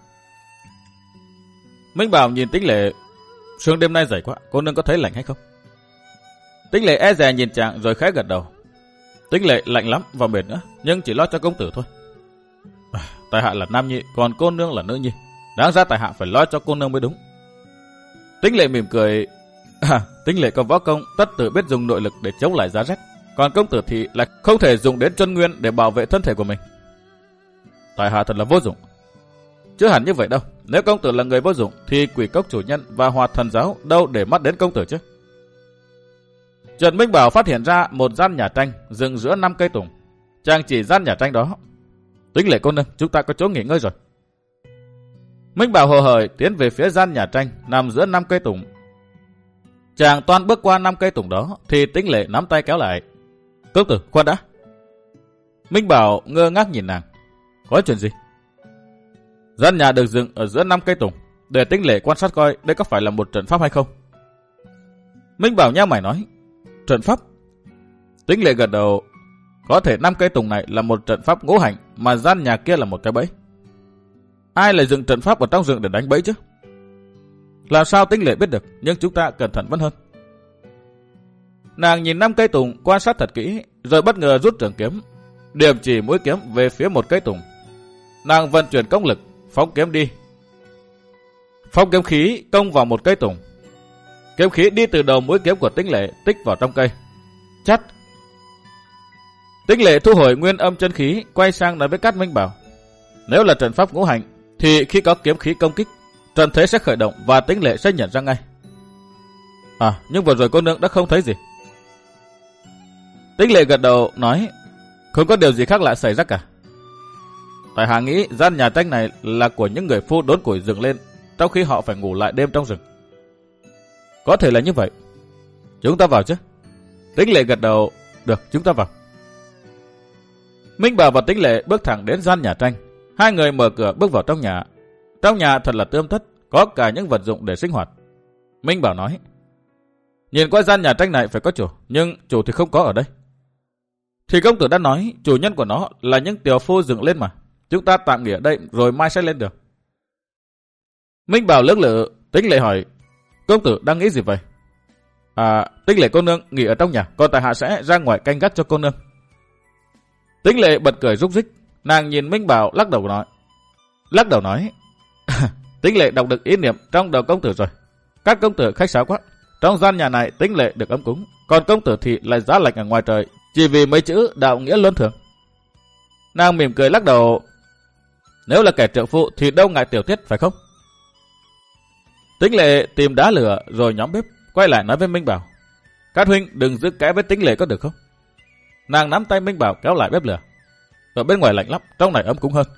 Speaker 1: Minh Bảo nhìn Tĩnh Lệ: Sương đêm nay dày quá, cô nương có thấy lạnh hay không? Tĩnh Lệ e dè nhìn chàng rồi khẽ gật đầu. Tĩnh Lệ lạnh lắm và mệt nữa, nhưng chỉ lo cho công tử thôi. Tại hạ là nam nhi, còn cô nương là nữ nhi, đáng ra tại hạ phải lo cho cô nương mới đúng. Tĩnh Lệ mỉm cười: Tĩnh Lệ có võ công, tất tự biết dùng nội lực để chống lại giá rét, còn công tử thì lại không thể dùng đến chân nguyên để bảo vệ thân thể của mình. Tại hạ thật là vô dụng. Chứ hẳn như vậy đâu, nếu công tử là người vô dụng thì Quỷ Cốc chủ nhân và Hoạt Thần giáo đâu để mắt đến công tử chứ. Trần Minh Bảo phát hiện ra một gian nhà tranh dựng giữa 5 cây tùng. Chàng chỉ gian nhà tranh đó: Tĩnh Lệ cô nương, chúng ta có chỗ nghỉ ngơi rồi. Minh Bảo hồ hởi tiến về phía gian nhà tranh nằm giữa 5 cây tùng. Chàng toan bước qua 5 cây tùng đó thì Tĩnh Lệ nắm tay kéo lại: Công tử, khoan đã. Minh Bảo ngơ ngác nhìn nàng: Có chuyện gì? Gian nhà được dựng ở giữa 5 cây tùng, để Tĩnh Lệ quan sát coi đây có phải là một trận pháp hay không. Minh Bảo nhíu mày nói: Trận pháp? Tĩnh Lệ gật đầu: Có thể 5 cây tùng này là một trận pháp ngũ hành, mà gian nhà kia là một cái bẫy. Ai lại dựng trận pháp ở trong rừng để đánh bẫy chứ? Làm sao Tĩnh Lệ biết được, nhưng chúng ta cẩn thận vẫn hơn. Nàng nhìn 5 cây tùng quan sát thật kỹ, rồi bất ngờ rút trường kiếm, điểm chỉ mũi kiếm về phía một cây tùng. Nàng vận chuyển công lực, phóng kiếm đi. Phóng kiếm khí công vào một cây tùng. Kiếm khí đi từ đầu mũi kiếm của Tĩnh Lệ tích vào trong cây. Chắt. Tĩnh Lệ thu hồi nguyên âm chân khí, quay sang nói với Cát Minh Bảo: Nếu là trận pháp ngũ hành thì khi có kiếm khí công kích, trận thế sẽ khởi động và Tĩnh Lệ sẽ nhận ra ngay. Nhưng vừa rồi cô nương đã không thấy gì. Tĩnh Lệ gật đầu nói: Không có điều gì khác lạ xảy ra cả. Tại hạ nghĩ gian nhà tranh này là của những người phu đốn củi dựng lên trong khi họ phải ngủ lại đêm trong rừng. Có thể là như vậy. Chúng ta vào chứ? Tĩnh Lệ gật đầu: Được, chúng ta vào. Minh Bảo và Tĩnh Lệ bước thẳng đến gian nhà tranh. Hai người mở cửa bước vào trong nhà. Trong nhà thật là tươm tất, có cả những vật dụng để sinh hoạt. Minh Bảo nói: Nhìn qua gian nhà tranh này phải có chủ, nhưng chủ thì không có ở đây. Thì công tử đã nói chủ nhân của nó là những tiểu phu dựng lên mà. Chúng ta tạm nghỉ ở đây rồi mai sẽ lên được. Minh Bảo lưỡng lự. Tĩnh Lệ hỏi: Công tử đang nghĩ gì vậy? Tĩnh Lệ cô nương nghỉ ở trong nhà, còn tại hạ sẽ ra ngoài canh gác cho cô nương. Tĩnh Lệ bật cười rúc rích. Nàng nhìn Minh Bảo lắc đầu nói: Tĩnh Lệ đọc được ý niệm trong đầu công tử rồi. Các công tử khách sáo quá. Trong gian nhà này Tĩnh Lệ được ấm cúng, còn công tử thì lại giá lạnh ở ngoài trời, chỉ vì mấy chữ đạo nghĩa luân thường. Nàng mỉm cười lắc đầu: Nếu là kẻ trượng phu thì đâu ngại tiểu tiết phải không? Tĩnh Lệ tìm đá lửa rồi nhóm bếp, quay lại nói với Minh Bảo: Các huynh đừng giữ kẽ với Tĩnh Lệ có được không? Nàng nắm tay Minh Bảo kéo lại bếp lửa. Ở bên ngoài lạnh lắm, trong này ấm cúng hơn.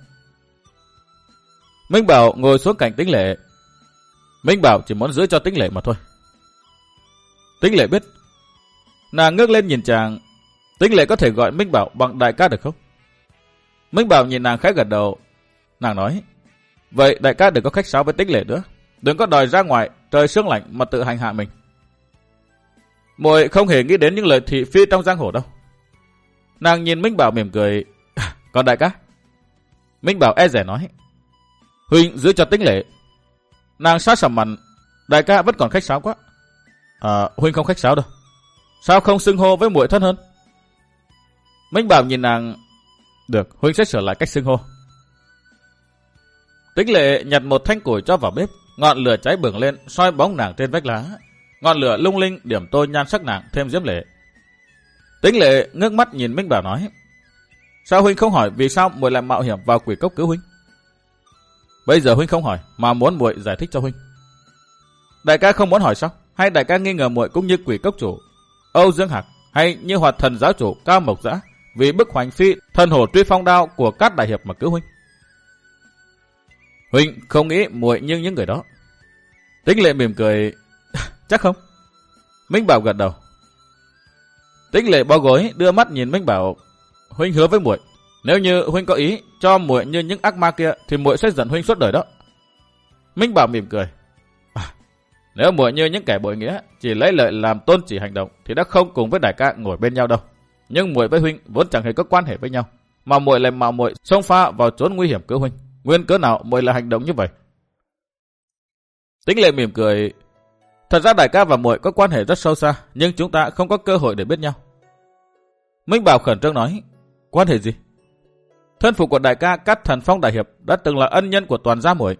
Speaker 1: Minh Bảo ngồi xuống cạnh Tĩnh Lệ. Minh Bảo chỉ muốn giữ cho Tĩnh Lệ mà thôi. Tĩnh Lệ biết. Nàng ngước lên nhìn chàng. Tĩnh Lệ có thể gọi Minh Bảo bằng đại ca được không? Minh Bảo nhìn nàng khẽ gật đầu. Nàng nói: Vậy đại ca đừng có khách sáo với Tĩnh Lệ nữa. Đừng có đòi ra ngoài trời sương lạnh mà tự hành hạ mình. Muội không hề nghĩ đến những lời thị phi trong giang hồ đâu. Nàng nhìn Minh Bảo mỉm cười. Còn đại ca? Minh Bảo e dè nói. Huynh giữ cho Tĩnh Lệ. Nàng sát sầm mặt. Đại ca vẫn còn khách sáo quá. Huynh không khách sáo đâu. Sao không xưng hô với muội thân hơn? Minh Bảo nhìn nàng. Được, huynh sẽ sửa lại cách xưng hô. Tĩnh Lệ nhặt một thanh củi cho vào bếp. Ngọn lửa cháy bừng lên, soi bóng nàng trên vách lá. Ngọn lửa lung linh điểm tô nhan sắc nàng thêm diễm lệ. Tĩnh Lệ ngước mắt nhìn Minh Bảo nói. Sao huynh không hỏi vì sao muội lại mạo hiểm vào quỷ cốc cứu huynh? Bây giờ huynh không hỏi mà muốn muội giải thích cho huynh. Đại ca không muốn hỏi sao? Hay đại ca nghi ngờ muội cũng như quỷ cốc chủ Âu Dương Hạc, hay như Hoạt Thần giáo chủ Cao Mộc Dã vì bức hoành phi thần hổ truy phong đao của các đại hiệp mà cứu huynh? Huynh không nghĩ muội như những người đó. Tĩnh Lệ mỉm cười. Chắc không? Minh Bảo gật đầu. Tĩnh Lệ bó gối đưa mắt nhìn Minh Bảo. Huynh hứa với muội, nếu như huynh có ý cho muội như những ác ma kia thì muội sẽ giận huynh suốt đời đó. Minh Bảo mỉm cười. Nếu muội như những kẻ bội nghĩa chỉ lấy lợi làm tôn chỉ hành động thì đã không cùng với đại ca ngồi bên nhau đâu. Nhưng muội với huynh vốn chẳng hề có quan hệ với nhau, mà muội lại mạo muội xông pha vào chốn nguy hiểm cứu huynh. Nguyên cớ nào muội lại hành động như vậy? Tĩnh Lệ mỉm cười. Thật ra đại ca và muội có quan hệ rất sâu xa, nhưng chúng ta không có cơ hội để biết nhau. Minh Bảo khẩn trương nói. Quan hệ gì? Thân phụ của đại ca Cát Thần Phong đại hiệp đã từng là ân nhân của toàn gia muội.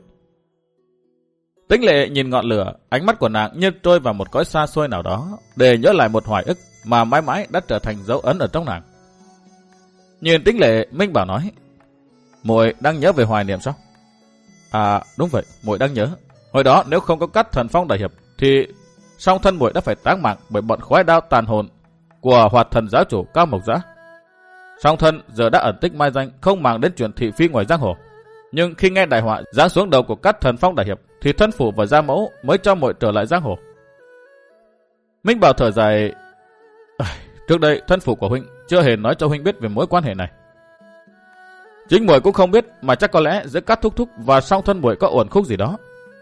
Speaker 1: Tĩnh Lệ nhìn ngọn lửa, ánh mắt của nàng như trôi vào một cõi xa xôi nào đó, để nhớ lại một hoài ức mà mãi mãi đã trở thành dấu ấn ở trong nàng. Nhìn Tĩnh Lệ, Minh Bảo nói. Muội đang nhớ về hoài niệm sao? Đúng vậy, muội đang nhớ. Hồi đó nếu không có Cát Thần Phong đại hiệp thì song thân muội đã phải táng mạng bởi bọn khói đao tàn hồn của Hoạt Thần giáo chủ Cao Mộc Dã. Song thân giờ đã ẩn tích mai danh, không màng đến chuyện thị phi ngoài giang hồ. Nhưng khi nghe đại họa giáng xuống đầu của Cát Thần Phong đại hiệp thì thân phụ và gia mẫu mới cho muội trở lại giang hồ. Minh Bảo thở dài. Trước đây thân phụ của huynh chưa hề nói cho huynh biết về mối quan hệ này. Chính muội cũng không biết, mà chắc có lẽ giữa Cát thúc thúc và song thân muội có uẩn khúc gì đó.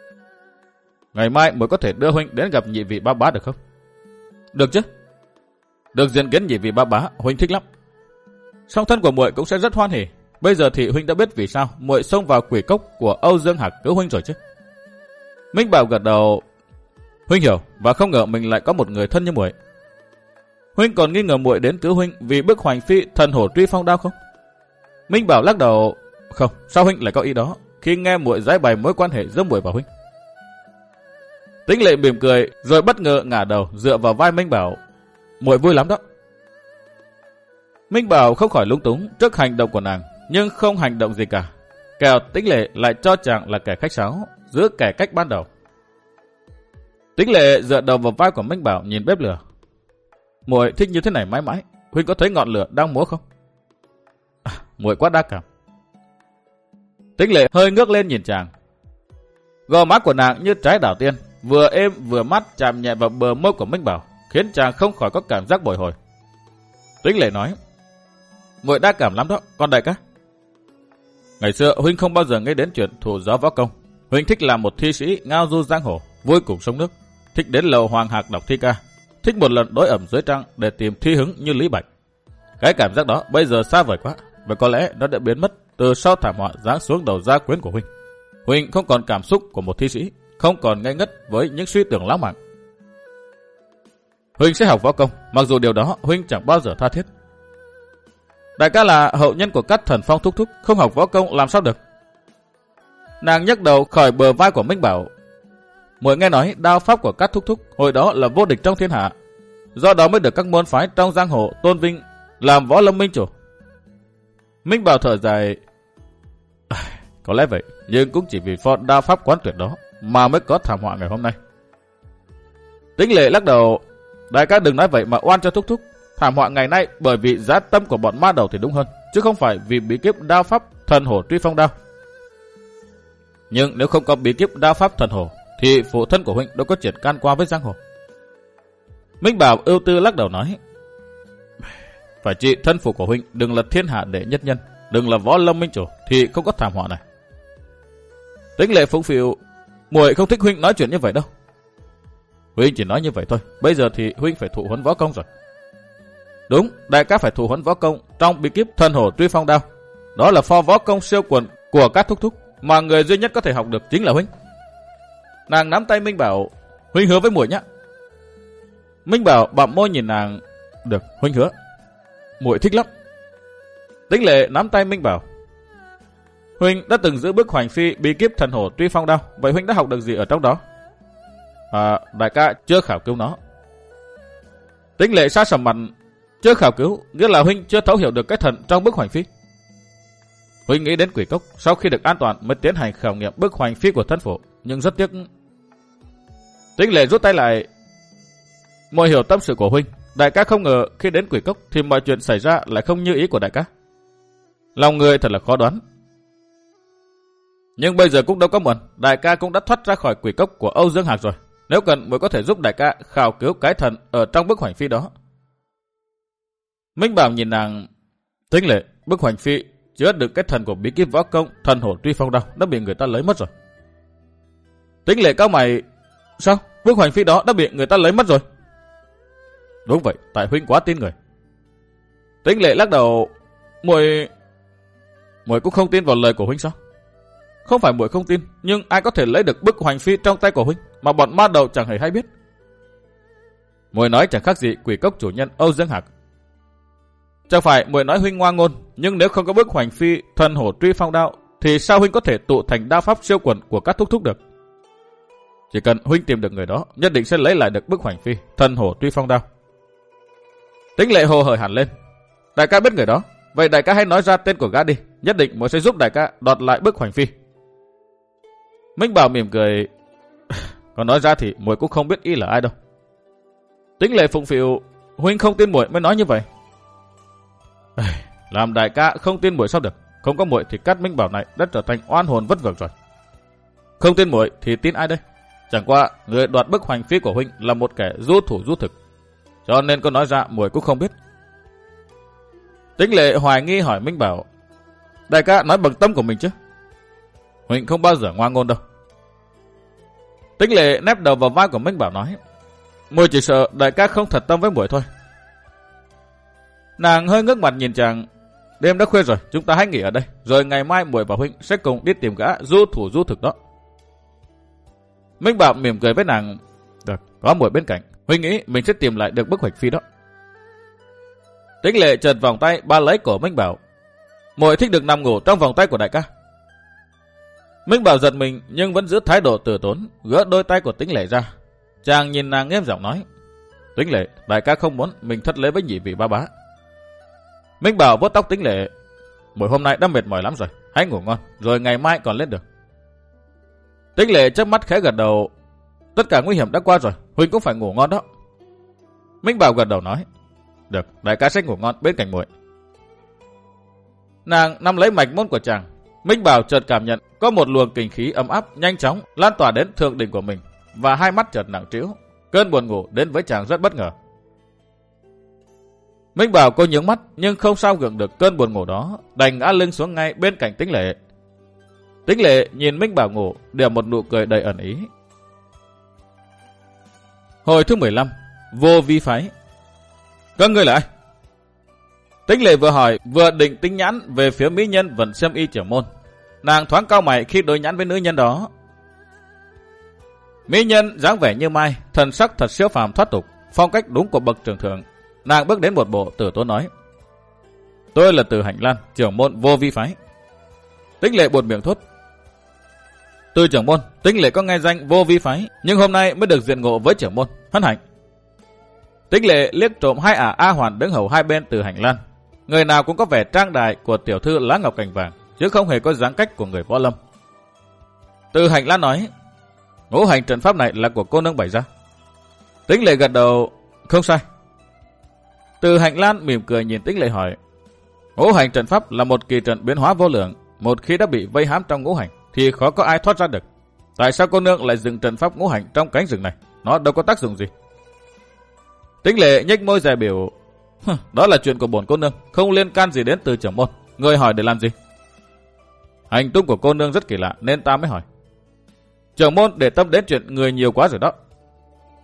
Speaker 1: Ngày mai muội có thể đưa huynh đến gặp nhị vị ba bá được không? Được chứ. Được diện kiến nhị vị ba bá, huynh thích lắm. Song thân của muội cũng sẽ rất hoan hỉ. Bây giờ thì huynh đã biết vì sao muội xông vào quỷ cốc của Âu Dương Hạc cứu huynh rồi chứ? Minh Bảo gật đầu. Huynh hiểu, và không ngờ mình lại có một người thân như muội. Huynh còn nghi ngờ muội đến cứu huynh vì bức hoành phi thần hổ truy phong đao không? Minh Bảo lắc đầu. Không, sao huynh lại có ý đó khi nghe muội giải bày mối quan hệ giữa muội và huynh? Tĩnh Lệ mỉm cười rồi bất ngờ ngả đầu dựa vào vai Minh Bảo. Muội vui lắm đó. Minh Bảo không khỏi lúng túng trước hành động của nàng, nhưng không hành động gì cả. Kẻo Tĩnh Lệ lại cho chàng là kẻ khách sáo, giữ kẻ cách ban đầu. Tĩnh Lệ dựa đầu vào vai của Minh Bảo nhìn bếp lửa. Muội thích như thế này mãi mãi. Huynh có thấy ngọn lửa đang múa không? Muội quá đa cảm. Tĩnh Lệ hơi ngước lên nhìn chàng. Gò má của nàng như trái đảo tiên, vừa êm vừa mát chạm nhẹ vào bờ môi của Minh Bảo, khiến chàng không khỏi có cảm giác bồi hồi. Tĩnh Lệ nói. Muội đa cảm lắm đó, con đại ca. Ngày xưa huynh không bao giờ nghĩ đến chuyện thủ gió võ công. Huynh thích làm một thi sĩ ngao du giang hồ, vui cùng sông nước, thích đến lầu Hoàng Hạc đọc thi ca, thích một lần đối ẩm dưới trăng để tìm thi hứng như Lý Bạch. Cái cảm giác đó bây giờ xa vời quá, và có lẽ nó đã biến mất từ sau thảm họa giáng xuống đầu gia quyến của huynh. Huynh không còn cảm xúc của một thi sĩ, không còn ngây ngất với những suy tưởng lãng mạn. Huynh sẽ học võ công, mặc dù điều đó huynh chẳng bao giờ tha thiết. Đại ca là hậu nhân của Cát Thần Phong thúc thúc, không học võ công làm sao được? Nàng nhấc đầu khỏi bờ vai của Minh Bảo. Muội nghe nói đao pháp của Cát thúc thúc hồi đó là vô địch trong thiên hạ, do đó mới được các môn phái trong giang hồ tôn vinh làm võ lâm minh chủ. Minh Bảo thở dài. Có lẽ vậy, nhưng cũng chỉ vì phó đao pháp quán tuyệt đó mà mới có thảm họa ngày hôm nay. Tĩnh Lệ lắc đầu. Đại ca đừng nói vậy mà oan cho thúc thúc. Thảm họa ngày nay bởi vì giá tâm của bọn ma đầu thì đúng hơn, chứ không phải vì bí kíp đao pháp thần hổ truy phong đao. Nhưng nếu không có bí kíp đao pháp thần hổ thì phụ thân của huynh đâu có chuyện can qua với giang hồ. Minh Bảo ưu tư lắc đầu nói. Phải chỉ thân phụ của huynh đừng là thiên hạ đệ nhất nhân, đừng là võ lâm minh chủ thì không có thảm họa này. Tĩnh Lệ phụng phịu. Muội không thích huynh nói chuyện như vậy đâu. Huynh chỉ nói như vậy thôi, bây giờ thì huynh phải thụ huấn võ công rồi. Đúng, đại ca phải thụ huấn võ công trong bí kíp Thân Hổ Truy Phong Đao. Đó là pho võ công siêu quần của các thúc thúc mà người duy nhất có thể học được chính là huynh. Nàng nắm tay Minh Bảo, huynh hứa với muội nhé. Minh Bảo bặm môi nhìn nàng, được, huynh hứa. Muội thích lắm. Tĩnh Lệ nắm tay Minh Bảo, huynh đã từng giữ bức hoành phi bí kíp Thần Hổ Truy Phong Đao, vậy huynh đã học được gì ở trong đó? Đại ca chưa khảo cứu nó. Tĩnh Lệ sát sầm mặt, chưa khảo cứu nghĩa là huynh chưa thấu hiểu được cái thần trong bức hoành phi. Huynh nghĩ đến Quỷ Cốc, sau khi được an toàn mới tiến hành khảo nghiệm bức hoành phi của thân phụ, nhưng rất tiếc. Tĩnh Lệ rút tay lại. Muội hiểu tâm sự của huynh, đại ca không ngờ khi đến Quỷ Cốc thì mọi chuyện xảy ra lại không như ý của đại ca. Lòng người thật là khó đoán. Nhưng bây giờ cũng đâu có muộn, đại ca cũng đã thoát ra khỏi Quỷ Cốc của Âu Dương Hạc rồi. Nếu cần mới có thể giúp đại ca khảo cứu cái thần ở trong bức hoành phi đó. Minh Bảo nhìn nàng, Tĩnh Lệ, bức hoành phi chứa được cái thần của bí kíp võ công Thần Hổ Truy Phong Đao đã bị người ta lấy mất rồi. Tĩnh Lệ cau mày, sao? Bức hoành phi đó đã bị người ta lấy mất rồi? Đúng vậy, tại huynh quá tin người. Tĩnh Lệ lắc đầu, muội cũng không tin vào lời của huynh sao? Không phải muội không tin, nhưng ai có thể lấy được bức hoành phi trong tay của huynh mà bọn ma đầu chẳng hề hay biết. Muội nói chẳng khác gì Quỷ Cốc chủ nhân Âu Dương Hạc. Chẳng phải muội nói huynh ngoan ngôn, nhưng nếu không có bức hoành phi Thần Hổ Truy Phong Đao thì sao huynh có thể tụ thành đao pháp siêu quần của các thúc thúc được? Chỉ cần huynh tìm được người đó, nhất định sẽ lấy lại được bức hoành phi Thần Hổ Truy Phong Đao. Tĩnh Lệ hồ hởi hẳn lên. Đại ca biết người đó, vậy đại ca hãy nói ra tên của gã đi, nhất định muội sẽ giúp đại ca đoạt lại bức hoành phi. Minh Bảo mỉm cười, còn nói ra thì muội cũng không biết y là ai đâu. Tĩnh Lệ phụng phịu, huynh không tin muội mới nói như vậy. Làm đại ca không tin muội sao được, không có muội thì Cát Minh Bảo này đã trở thành oan hồn vất vưởng rồi. Không tin muội thì tin ai đây? Chẳng qua người đoạt bức hoành phi của huynh là một kẻ du thủ du thực, cho nên có nói ra muội cũng không biết. Tĩnh Lệ hoài nghi hỏi Minh Bảo, đại ca nói bằng tâm của mình chứ? Huynh không bao giờ ngoan ngôn đâu. Tĩnh Lệ nép đầu vào vai của Minh Bảo nói, muội chỉ sợ đại ca không thật tâm với muội thôi. Nàng hơi ngước mặt nhìn chàng, đêm đã khuya rồi, chúng ta hãy nghỉ ở đây, rồi ngày mai muội và huynh sẽ cùng đi tìm gã du thủ du thực đó. Minh Bảo mỉm cười với nàng, được, có muội bên cạnh, huynh nghĩ mình sẽ tìm lại được bức hoành phi đó. Tĩnh Lệ chợt vòng tay ba lấy cổ Minh Bảo, muội thích được nằm ngủ trong vòng tay của đại ca. Minh Bảo giật mình nhưng vẫn giữ thái độ từ tốn, gỡ đôi tay của Tĩnh Lệ ra. Chàng nhìn nàng nghiêm giọng nói, Tĩnh Lệ, đại ca không muốn mình thất lễ với nhị vị ba bá. Minh Bảo vuốt tóc Tĩnh Lệ, buổi hôm nay đã mệt mỏi lắm rồi, hãy ngủ ngon, rồi ngày mai còn lên được. Tĩnh Lệ chớp mắt khẽ gật đầu, tất cả nguy hiểm đã qua rồi, huynh cũng phải ngủ ngon đó. Minh Bảo gật đầu nói, được, đại ca sẽ ngủ ngon bên cạnh muội. Nàng nắm lấy mạch môn của chàng. Minh Bảo chợt cảm nhận có một luồng kình khí ấm áp nhanh chóng lan tỏa đến thượng đỉnh của mình, và hai mắt chợt nặng trĩu. Cơn buồn ngủ đến với chàng rất bất ngờ. Minh Bảo cô nhướng mắt nhưng không sao gượng được cơn buồn ngủ đó, đành ngã lưng xuống ngay bên cạnh Tĩnh Lệ. Tĩnh Lệ nhìn Minh Bảo ngủ, điểm một nụ cười đầy ẩn ý. Hồi thứ 15, Vô Vi Phái. Các ngươi là ai? Tĩnh Lệ vừa hỏi vừa định tính nhãn về phía mỹ nhân vẫn xem y trưởng môn. Nàng thoáng cau mày khi đối nhãn với nữ nhân đó. Mỹ nhân dáng vẻ như mai, thần sắc thật siêu phàm thoát tục, phong cách đúng của bậc trưởng thượng. Nàng bước đến một bộ tử tốn nói, tôi là Từ Hành Lan, trưởng môn Vô Vi Phái. Tĩnh Lệ buột miệng thốt, Từ trưởng môn, Tĩnh Lệ có nghe danh Vô Vi Phái, nhưng hôm nay mới được diện ngộ với trưởng môn, hân hạnh. Tĩnh Lệ liếc trộm hai ả A Hoàn đứng hầu hai bên Từ Hành Lan. Người nào cũng có vẻ trang đài của tiểu thư lá ngọc cành vàng, chứ không hề có dáng cách của người võ lâm. Từ Hành Lan nói, ngũ hành trận pháp này là của cô nương bày ra. Tĩnh Lệ gật đầu, không sai. Từ Hành Lan mỉm cười nhìn Tĩnh Lệ hỏi, ngũ hành trận pháp là một kỳ trận biến hóa vô lượng, một khi đã bị vây hãm trong ngũ hành thì khó có ai thoát ra được. Tại sao cô nương lại dựng trận pháp ngũ hành trong cánh rừng này? Nó đâu có tác dụng gì. Tĩnh Lệ nhếch môi dè biểu, đó là chuyện của bổn cô nương, không liên can gì đến Từ trưởng môn. Người hỏi để làm gì? Hành tung của cô nương rất kỳ lạ nên ta mới hỏi. Trưởng môn để tâm đến chuyện người nhiều quá rồi đó.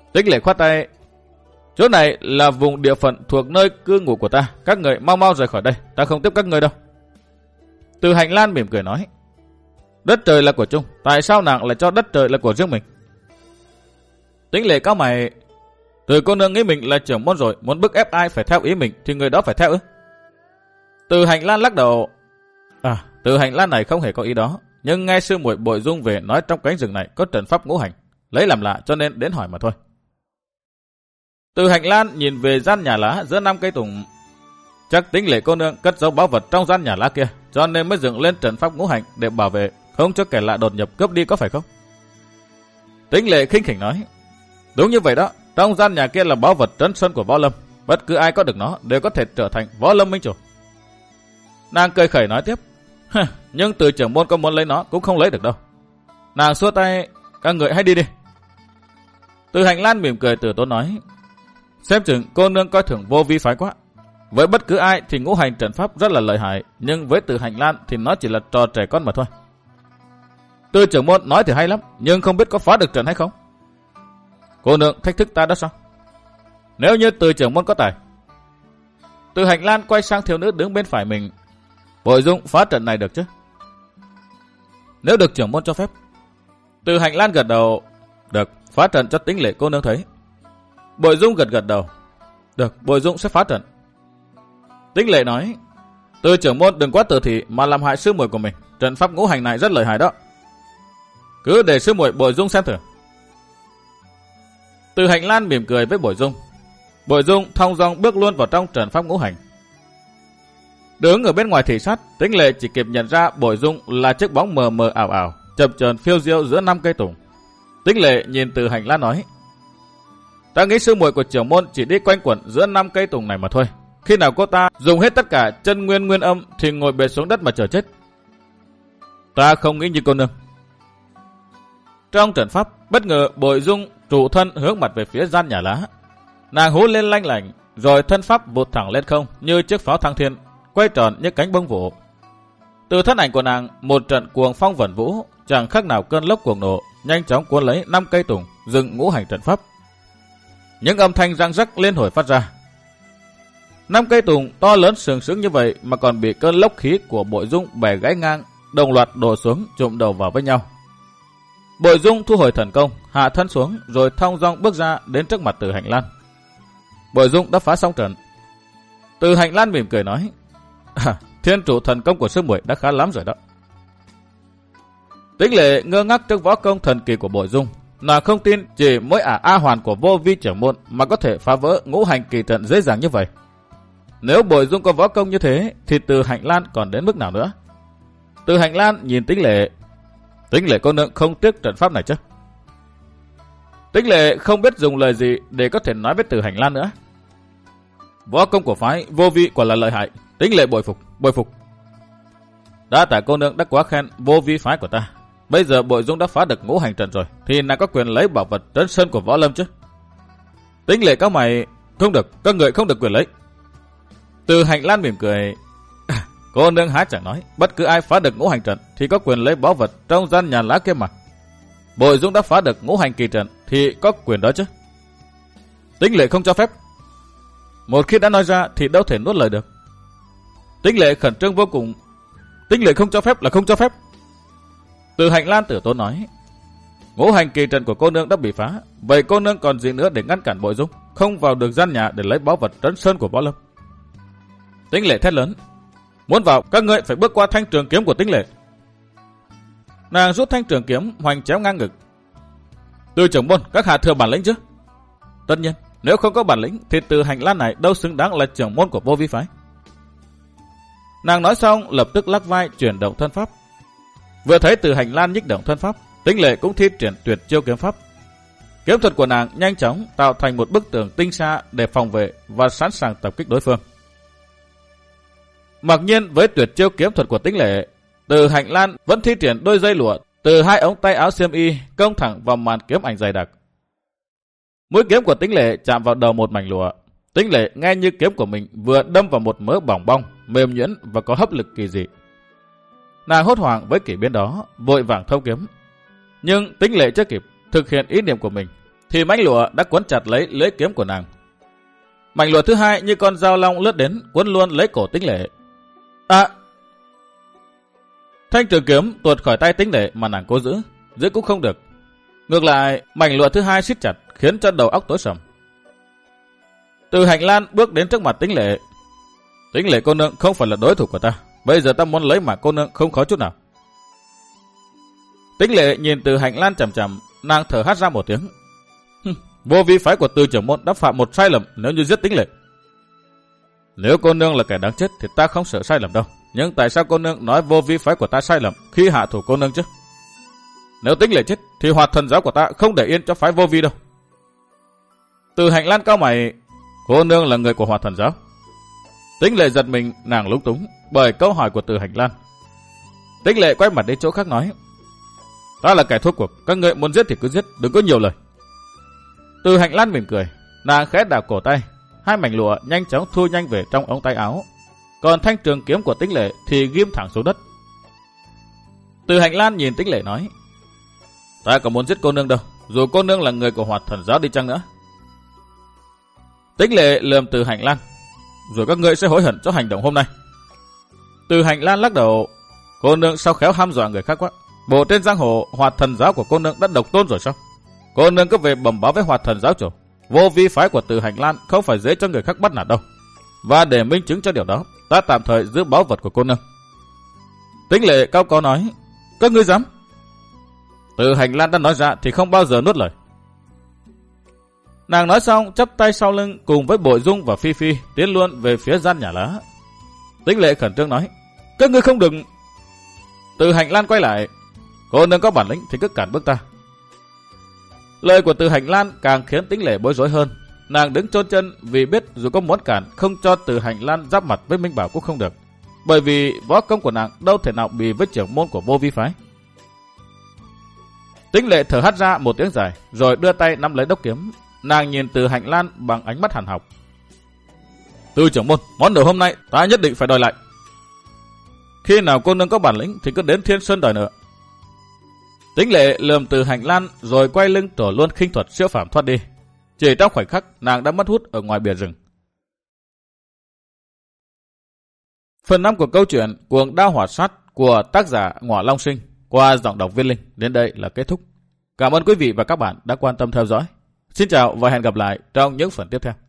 Speaker 1: Tĩnh Lệ khoát tay. Chỗ này là vùng địa phận thuộc nơi cư ngụ của ta. Các người mau mau rời khỏi đây. Ta không tiếp các người đâu. Từ Hành Lan mỉm cười nói. Đất trời là của chung. Tại sao nàng lại cho đất trời là của riêng mình? Tĩnh Lệ cau mày. Từ cô nương nghĩ mình là trưởng môn rồi. Muốn bức ép ai phải theo ý mình thì người đó phải theo ư? Từ Hành Lan lắc đầu. Từ Hành Lan này không hề có ý đó. Nhưng nghe sư muội Bội Dung về nói trong cánh rừng này có trận pháp ngũ hành. Lấy làm lạ cho nên đến hỏi mà thôi. Từ Hành Lan nhìn về gian nhà lá giữa 5 cây tùng. Chắc Tĩnh Lệ cô nương cất giấu báu vật trong gian nhà lá kia, cho nên mới dựng lên trận pháp ngũ hành để bảo vệ, không cho kẻ lạ đột nhập cướp đi, có phải không? Tĩnh Lệ khinh khỉnh nói. Đúng như vậy đó, trong gian nhà kia là báu vật trấn sơn của Võ Lâm, bất cứ ai có được nó đều có thể trở thành Võ Lâm minh chủ. Nàng cười khẩy nói tiếp. Nhưng từ trưởng môn có muốn lấy nó cũng không lấy được đâu. Nàng xua tay. Các người hãy đi đi. Từ Hành Lan mỉm cười từ tốn nói. Xem chừng cô nương coi thường Vô Vi phái quá. Với bất cứ ai thì ngũ hành trận pháp rất là lợi hại, nhưng với Từ Hành Lan thì nó chỉ là trò trẻ con mà thôi. Từ trưởng môn nói thì hay lắm, nhưng không biết có phá được trận hay không. Cô nương thách thức ta đó sao? Nếu như Từ trưởng môn có tài. Từ Hành Lan quay sang thiếu nữ đứng bên phải mình. Bội Dung phá trận này được chứ? Nếu được trưởng môn cho phép. Từ Hành Lan gật đầu. Được, phá trận cho Tĩnh Lệ cô nương thấy. Bội Dung gật đầu. Được, Bội Dung sẽ phá trận. Tĩnh Lệ nói. Từ trưởng môn đừng quá tự thị mà làm hại sư muội của mình. Trận pháp ngũ hành này rất lợi hại đó. Cứ để sư muội Bội Dung xem thử. Từ Hành Lan mỉm cười với Bội Dung. Bội Dung thong dong bước luôn vào trong trận pháp ngũ hành. Đứng ở bên ngoài thị sát, Tĩnh Lệ chỉ kịp nhận ra Bội Dung là chiếc bóng mờ mờ ảo ảo, chập chờn phiêu diêu giữa 5 cây tùng. Tĩnh Lệ nhìn Từ Hành Lan nói. Ta nghĩ sư muội của trưởng môn chỉ đi quanh quẩn giữa 5 cây tùng này mà thôi. Khi nào cô ta dùng hết tất cả chân nguyên nguyên âm thì ngồi bệt xuống đất mà chờ chết. Ta không nghĩ như cô nương. Trong trận pháp, bất ngờ Bội Dung trụ thân hướng mặt về phía gian nhà lá. Nàng hú lên lanh lảnh, rồi thân pháp vụt thẳng lên không như chiếc pháo thăng thiên, quay tròn như cánh bông vũ. Từ thân ảnh của nàng, một trận cuồng phong vẩn vũ, chẳng khác nào cơn lốc cuồng nổ, nhanh chóng cuốn lấy 5 cây tùng, dựng ngũ hành trận pháp. Những âm thanh răng rắc liên hồi phát ra. 5 cây tùng to lớn sừng sững như vậy mà còn bị cơn lốc khí của Bội Dung bẻ gãy ngang, đồng loạt đổ xuống chụm đầu vào với nhau. Bội Dung thu hồi thần công, hạ thân xuống rồi thong dong bước ra đến trước mặt Từ Hành Lan. Bội Dung đã phá xong trận. Từ Hành Lan mỉm cười nói. Thiên trụ thần công của sư muội đã khá lắm rồi đó. Tĩnh Lệ ngơ ngác trước võ công thần kỳ của Bội Dung. Nàng không tin chỉ mỗi A Hoàn của Vô Vi trưởng môn mà có thể phá vỡ ngũ hành kỳ trận dễ dàng như vậy. Nếu Bội Dung có võ công như thế thì Từ Hành Lan còn đến mức nào nữa? Từ Hành Lan nhìn Tĩnh Lệ. Tĩnh Lệ cô nương không tiếc trận pháp này chứ? Tĩnh Lệ không biết dùng lời gì để có thể nói với Từ Hành Lan nữa. Võ công của phái Vô Vi quả là lợi hại. Tĩnh Lệ bội phục, bội phục. Đã tại cô nương đã quá khen Vô Vi phái của ta. Bây giờ Bội Dung đã phá được ngũ hành trận rồi, thì nàng có quyền lấy bảo vật trấn sơn của Võ Lâm chứ? Tĩnh Lệ các mày. Không được, các người không được quyền lấy. Từ Hành Lan mỉm cười. Cô nương há chẳng nói, bất cứ ai phá được ngũ hành trận thì có quyền lấy bảo vật trong gian nhà lá kia mà. Bội Dung đã phá được ngũ hành kỳ trận thì có quyền đó chứ? Tĩnh Lệ không cho phép. Một khi đã nói ra thì đâu thể nuốt lời được. Tĩnh Lệ khẩn trương vô cùng. Tĩnh Lệ không cho phép là không cho phép. Từ Hành Lan tử tốn nói. Ngũ hành kỳ trận của cô nương đã bị phá, vậy cô nương còn gì nữa để ngăn cản Bội Dung không vào được gian nhà để lấy bảo vật trấn sơn của Võ Lâm? Tĩnh Lệ thét lớn. Muốn vào, các ngươi phải bước qua thanh trường kiếm của Tĩnh Lệ. Nàng rút thanh trường kiếm hoành chéo ngang ngực. Từ trưởng môn, các hạ thừa bản lĩnh chứ? Tất nhiên, nếu không có bản lĩnh thì Từ Hành Lan này đâu xứng đáng là trưởng môn của Vô Vi phái. Nàng nói xong lập tức lắc vai chuyển động thân pháp. Vừa thấy Từ Hành Lan nhích động thân pháp, Tĩnh Lệ cũng thi triển tuyệt chiêu kiếm pháp. Kiếm thuật của nàng nhanh chóng tạo thành một bức tường tinh xa để phòng vệ và sẵn sàng tập kích đối phương. Mặc nhiên với tuyệt chiêu kiếm thuật của Tĩnh Lệ, Từ Hành Lan vẫn thi triển đôi dây lụa từ hai ống tay áo xiêm y công thẳng vào màn kiếm ảnh dày đặc. Mũi kiếm của Tĩnh Lệ chạm vào đầu một mảnh lụa. Tĩnh Lệ nghe như kiếm của mình vừa đâm vào một mớ bỏng bong, mềm nhuyễn và có hấp lực kỳ dị. Nàng hốt hoảng với kỷ biến đó, vội vàng thâu kiếm. Nhưng Tĩnh Lệ chưa kịp thực hiện ý niệm của mình, thì mảnh lụa đã quấn chặt lấy lưỡi kiếm của nàng. Mảnh lụa thứ hai như con dao long lướt đến, quấn luôn lấy cổ Tĩnh Lệ. Thanh trường kiếm tuột khỏi tay Tĩnh Lệ mà nàng cố giữ cũng không được. Ngược lại, mảnh lụa thứ hai siết chặt khiến cho đầu óc tối sầm. Từ Hành Lan bước đến trước mặt Tĩnh Lệ. Tĩnh Lệ cô nương không phải là đối thủ của ta. Bây giờ ta muốn lấy mạng cô nương không khó chút nào. Tĩnh Lệ nhìn Từ Hành Lan chằm chằm, nàng thở hắt ra một tiếng. Vô vi phái của Từ trưởng môn đã phạm một sai lầm nếu như giết Tĩnh Lệ. Nếu cô nương là kẻ đáng chết thì ta không sợ sai lầm đâu. Nhưng tại sao cô nương nói vô vi phái của ta sai lầm khi hạ thủ cô nương chứ? Nếu Tĩnh Lệ chết thì Hoạt Thần giáo của ta không để yên cho phái vô vi đâu. Từ Hành Lan cau mày, cô nương là người của Hoạt Thần giáo. Tĩnh Lệ giật mình, nàng lúng túng bởi câu hỏi của Từ Hành Lan. Tĩnh Lệ quay mặt đến chỗ khác nói, ta là kẻ thua cuộc, các ngươi muốn giết thì cứ giết, đừng có nhiều lời. Từ Hành Lan mỉm cười, nàng khẽ đảo cổ tay, hai mảnh lụa nhanh chóng thu nhanh về trong ống tay áo, còn thanh trường kiếm của Tĩnh Lệ thì ghim thẳng xuống đất. Từ Hành Lan nhìn Tĩnh Lệ nói, ta có muốn giết cô nương đâu, dù cô nương là người của Hoạt Thần giáo đi chăng nữa. Tĩnh Lệ lườm Từ Hành Lan, rồi các ngươi sẽ hối hận cho hành động hôm nay. Từ Hành Lan lắc đầu, cô nương sao khéo hăm dọa người khác quá. Bộ trên giang hồ Hoạt Thần giáo của cô nương đã độc tôn rồi sao? Cô nương cứ về bẩm báo với Hoạt Thần giáo chủ, vô vi phái của Từ Hành Lan không phải dễ cho người khác bắt nạt đâu. Và để minh chứng cho điều đó, ta tạm thời giữ báu vật của cô nương. Tĩnh Lệ cao có nói, các ngươi dám? Từ Hành Lan đã nói ra thì không bao giờ nuốt lời. Nàng nói xong chắp tay sau lưng cùng với Bội Dung và Phi Phi tiến luôn về phía gian nhà lá. Tĩnh Lệ khẩn trương nói, các ngươi không đừng. Từ Hành Lan quay lại, cô nương có bản lĩnh thì cứ cản bước ta. Lời của Từ Hành Lan càng khiến Tĩnh Lệ bối rối hơn. Nàng đứng chôn chân vì biết dù có muốn cản không cho Từ Hành Lan giáp mặt với Minh Bảo cũng không được, bởi vì võ công của nàng đâu thể nào bì với trưởng môn của vô vi phái. Tĩnh Lệ thở hắt ra một tiếng dài, rồi đưa tay nắm lấy đốc kiếm. Nàng nhìn Từ Hành Lan bằng ánh mắt hàn học. Từ trưởng môn, món đồ hôm nay ta nhất định phải đòi lại. Khi nào cô nương có bản lĩnh thì cứ đến Thiên Sơn đòi nợ. Tĩnh Lệ lườm Từ Hành Lan rồi quay lưng trổ luôn khinh thuật siêu phàm thoát đi. Chỉ trong khoảnh khắc nàng đã mất hút ở ngoài bìa rừng. Phần 5 của câu chuyện Cuồng Đao Hỏa Sát của tác giả Ngọa Long Sinh qua giọng đọc Viên Linh đến đây là kết thúc. Cảm ơn quý vị và các bạn đã quan tâm theo dõi. Xin chào và hẹn gặp lại trong những phần tiếp theo.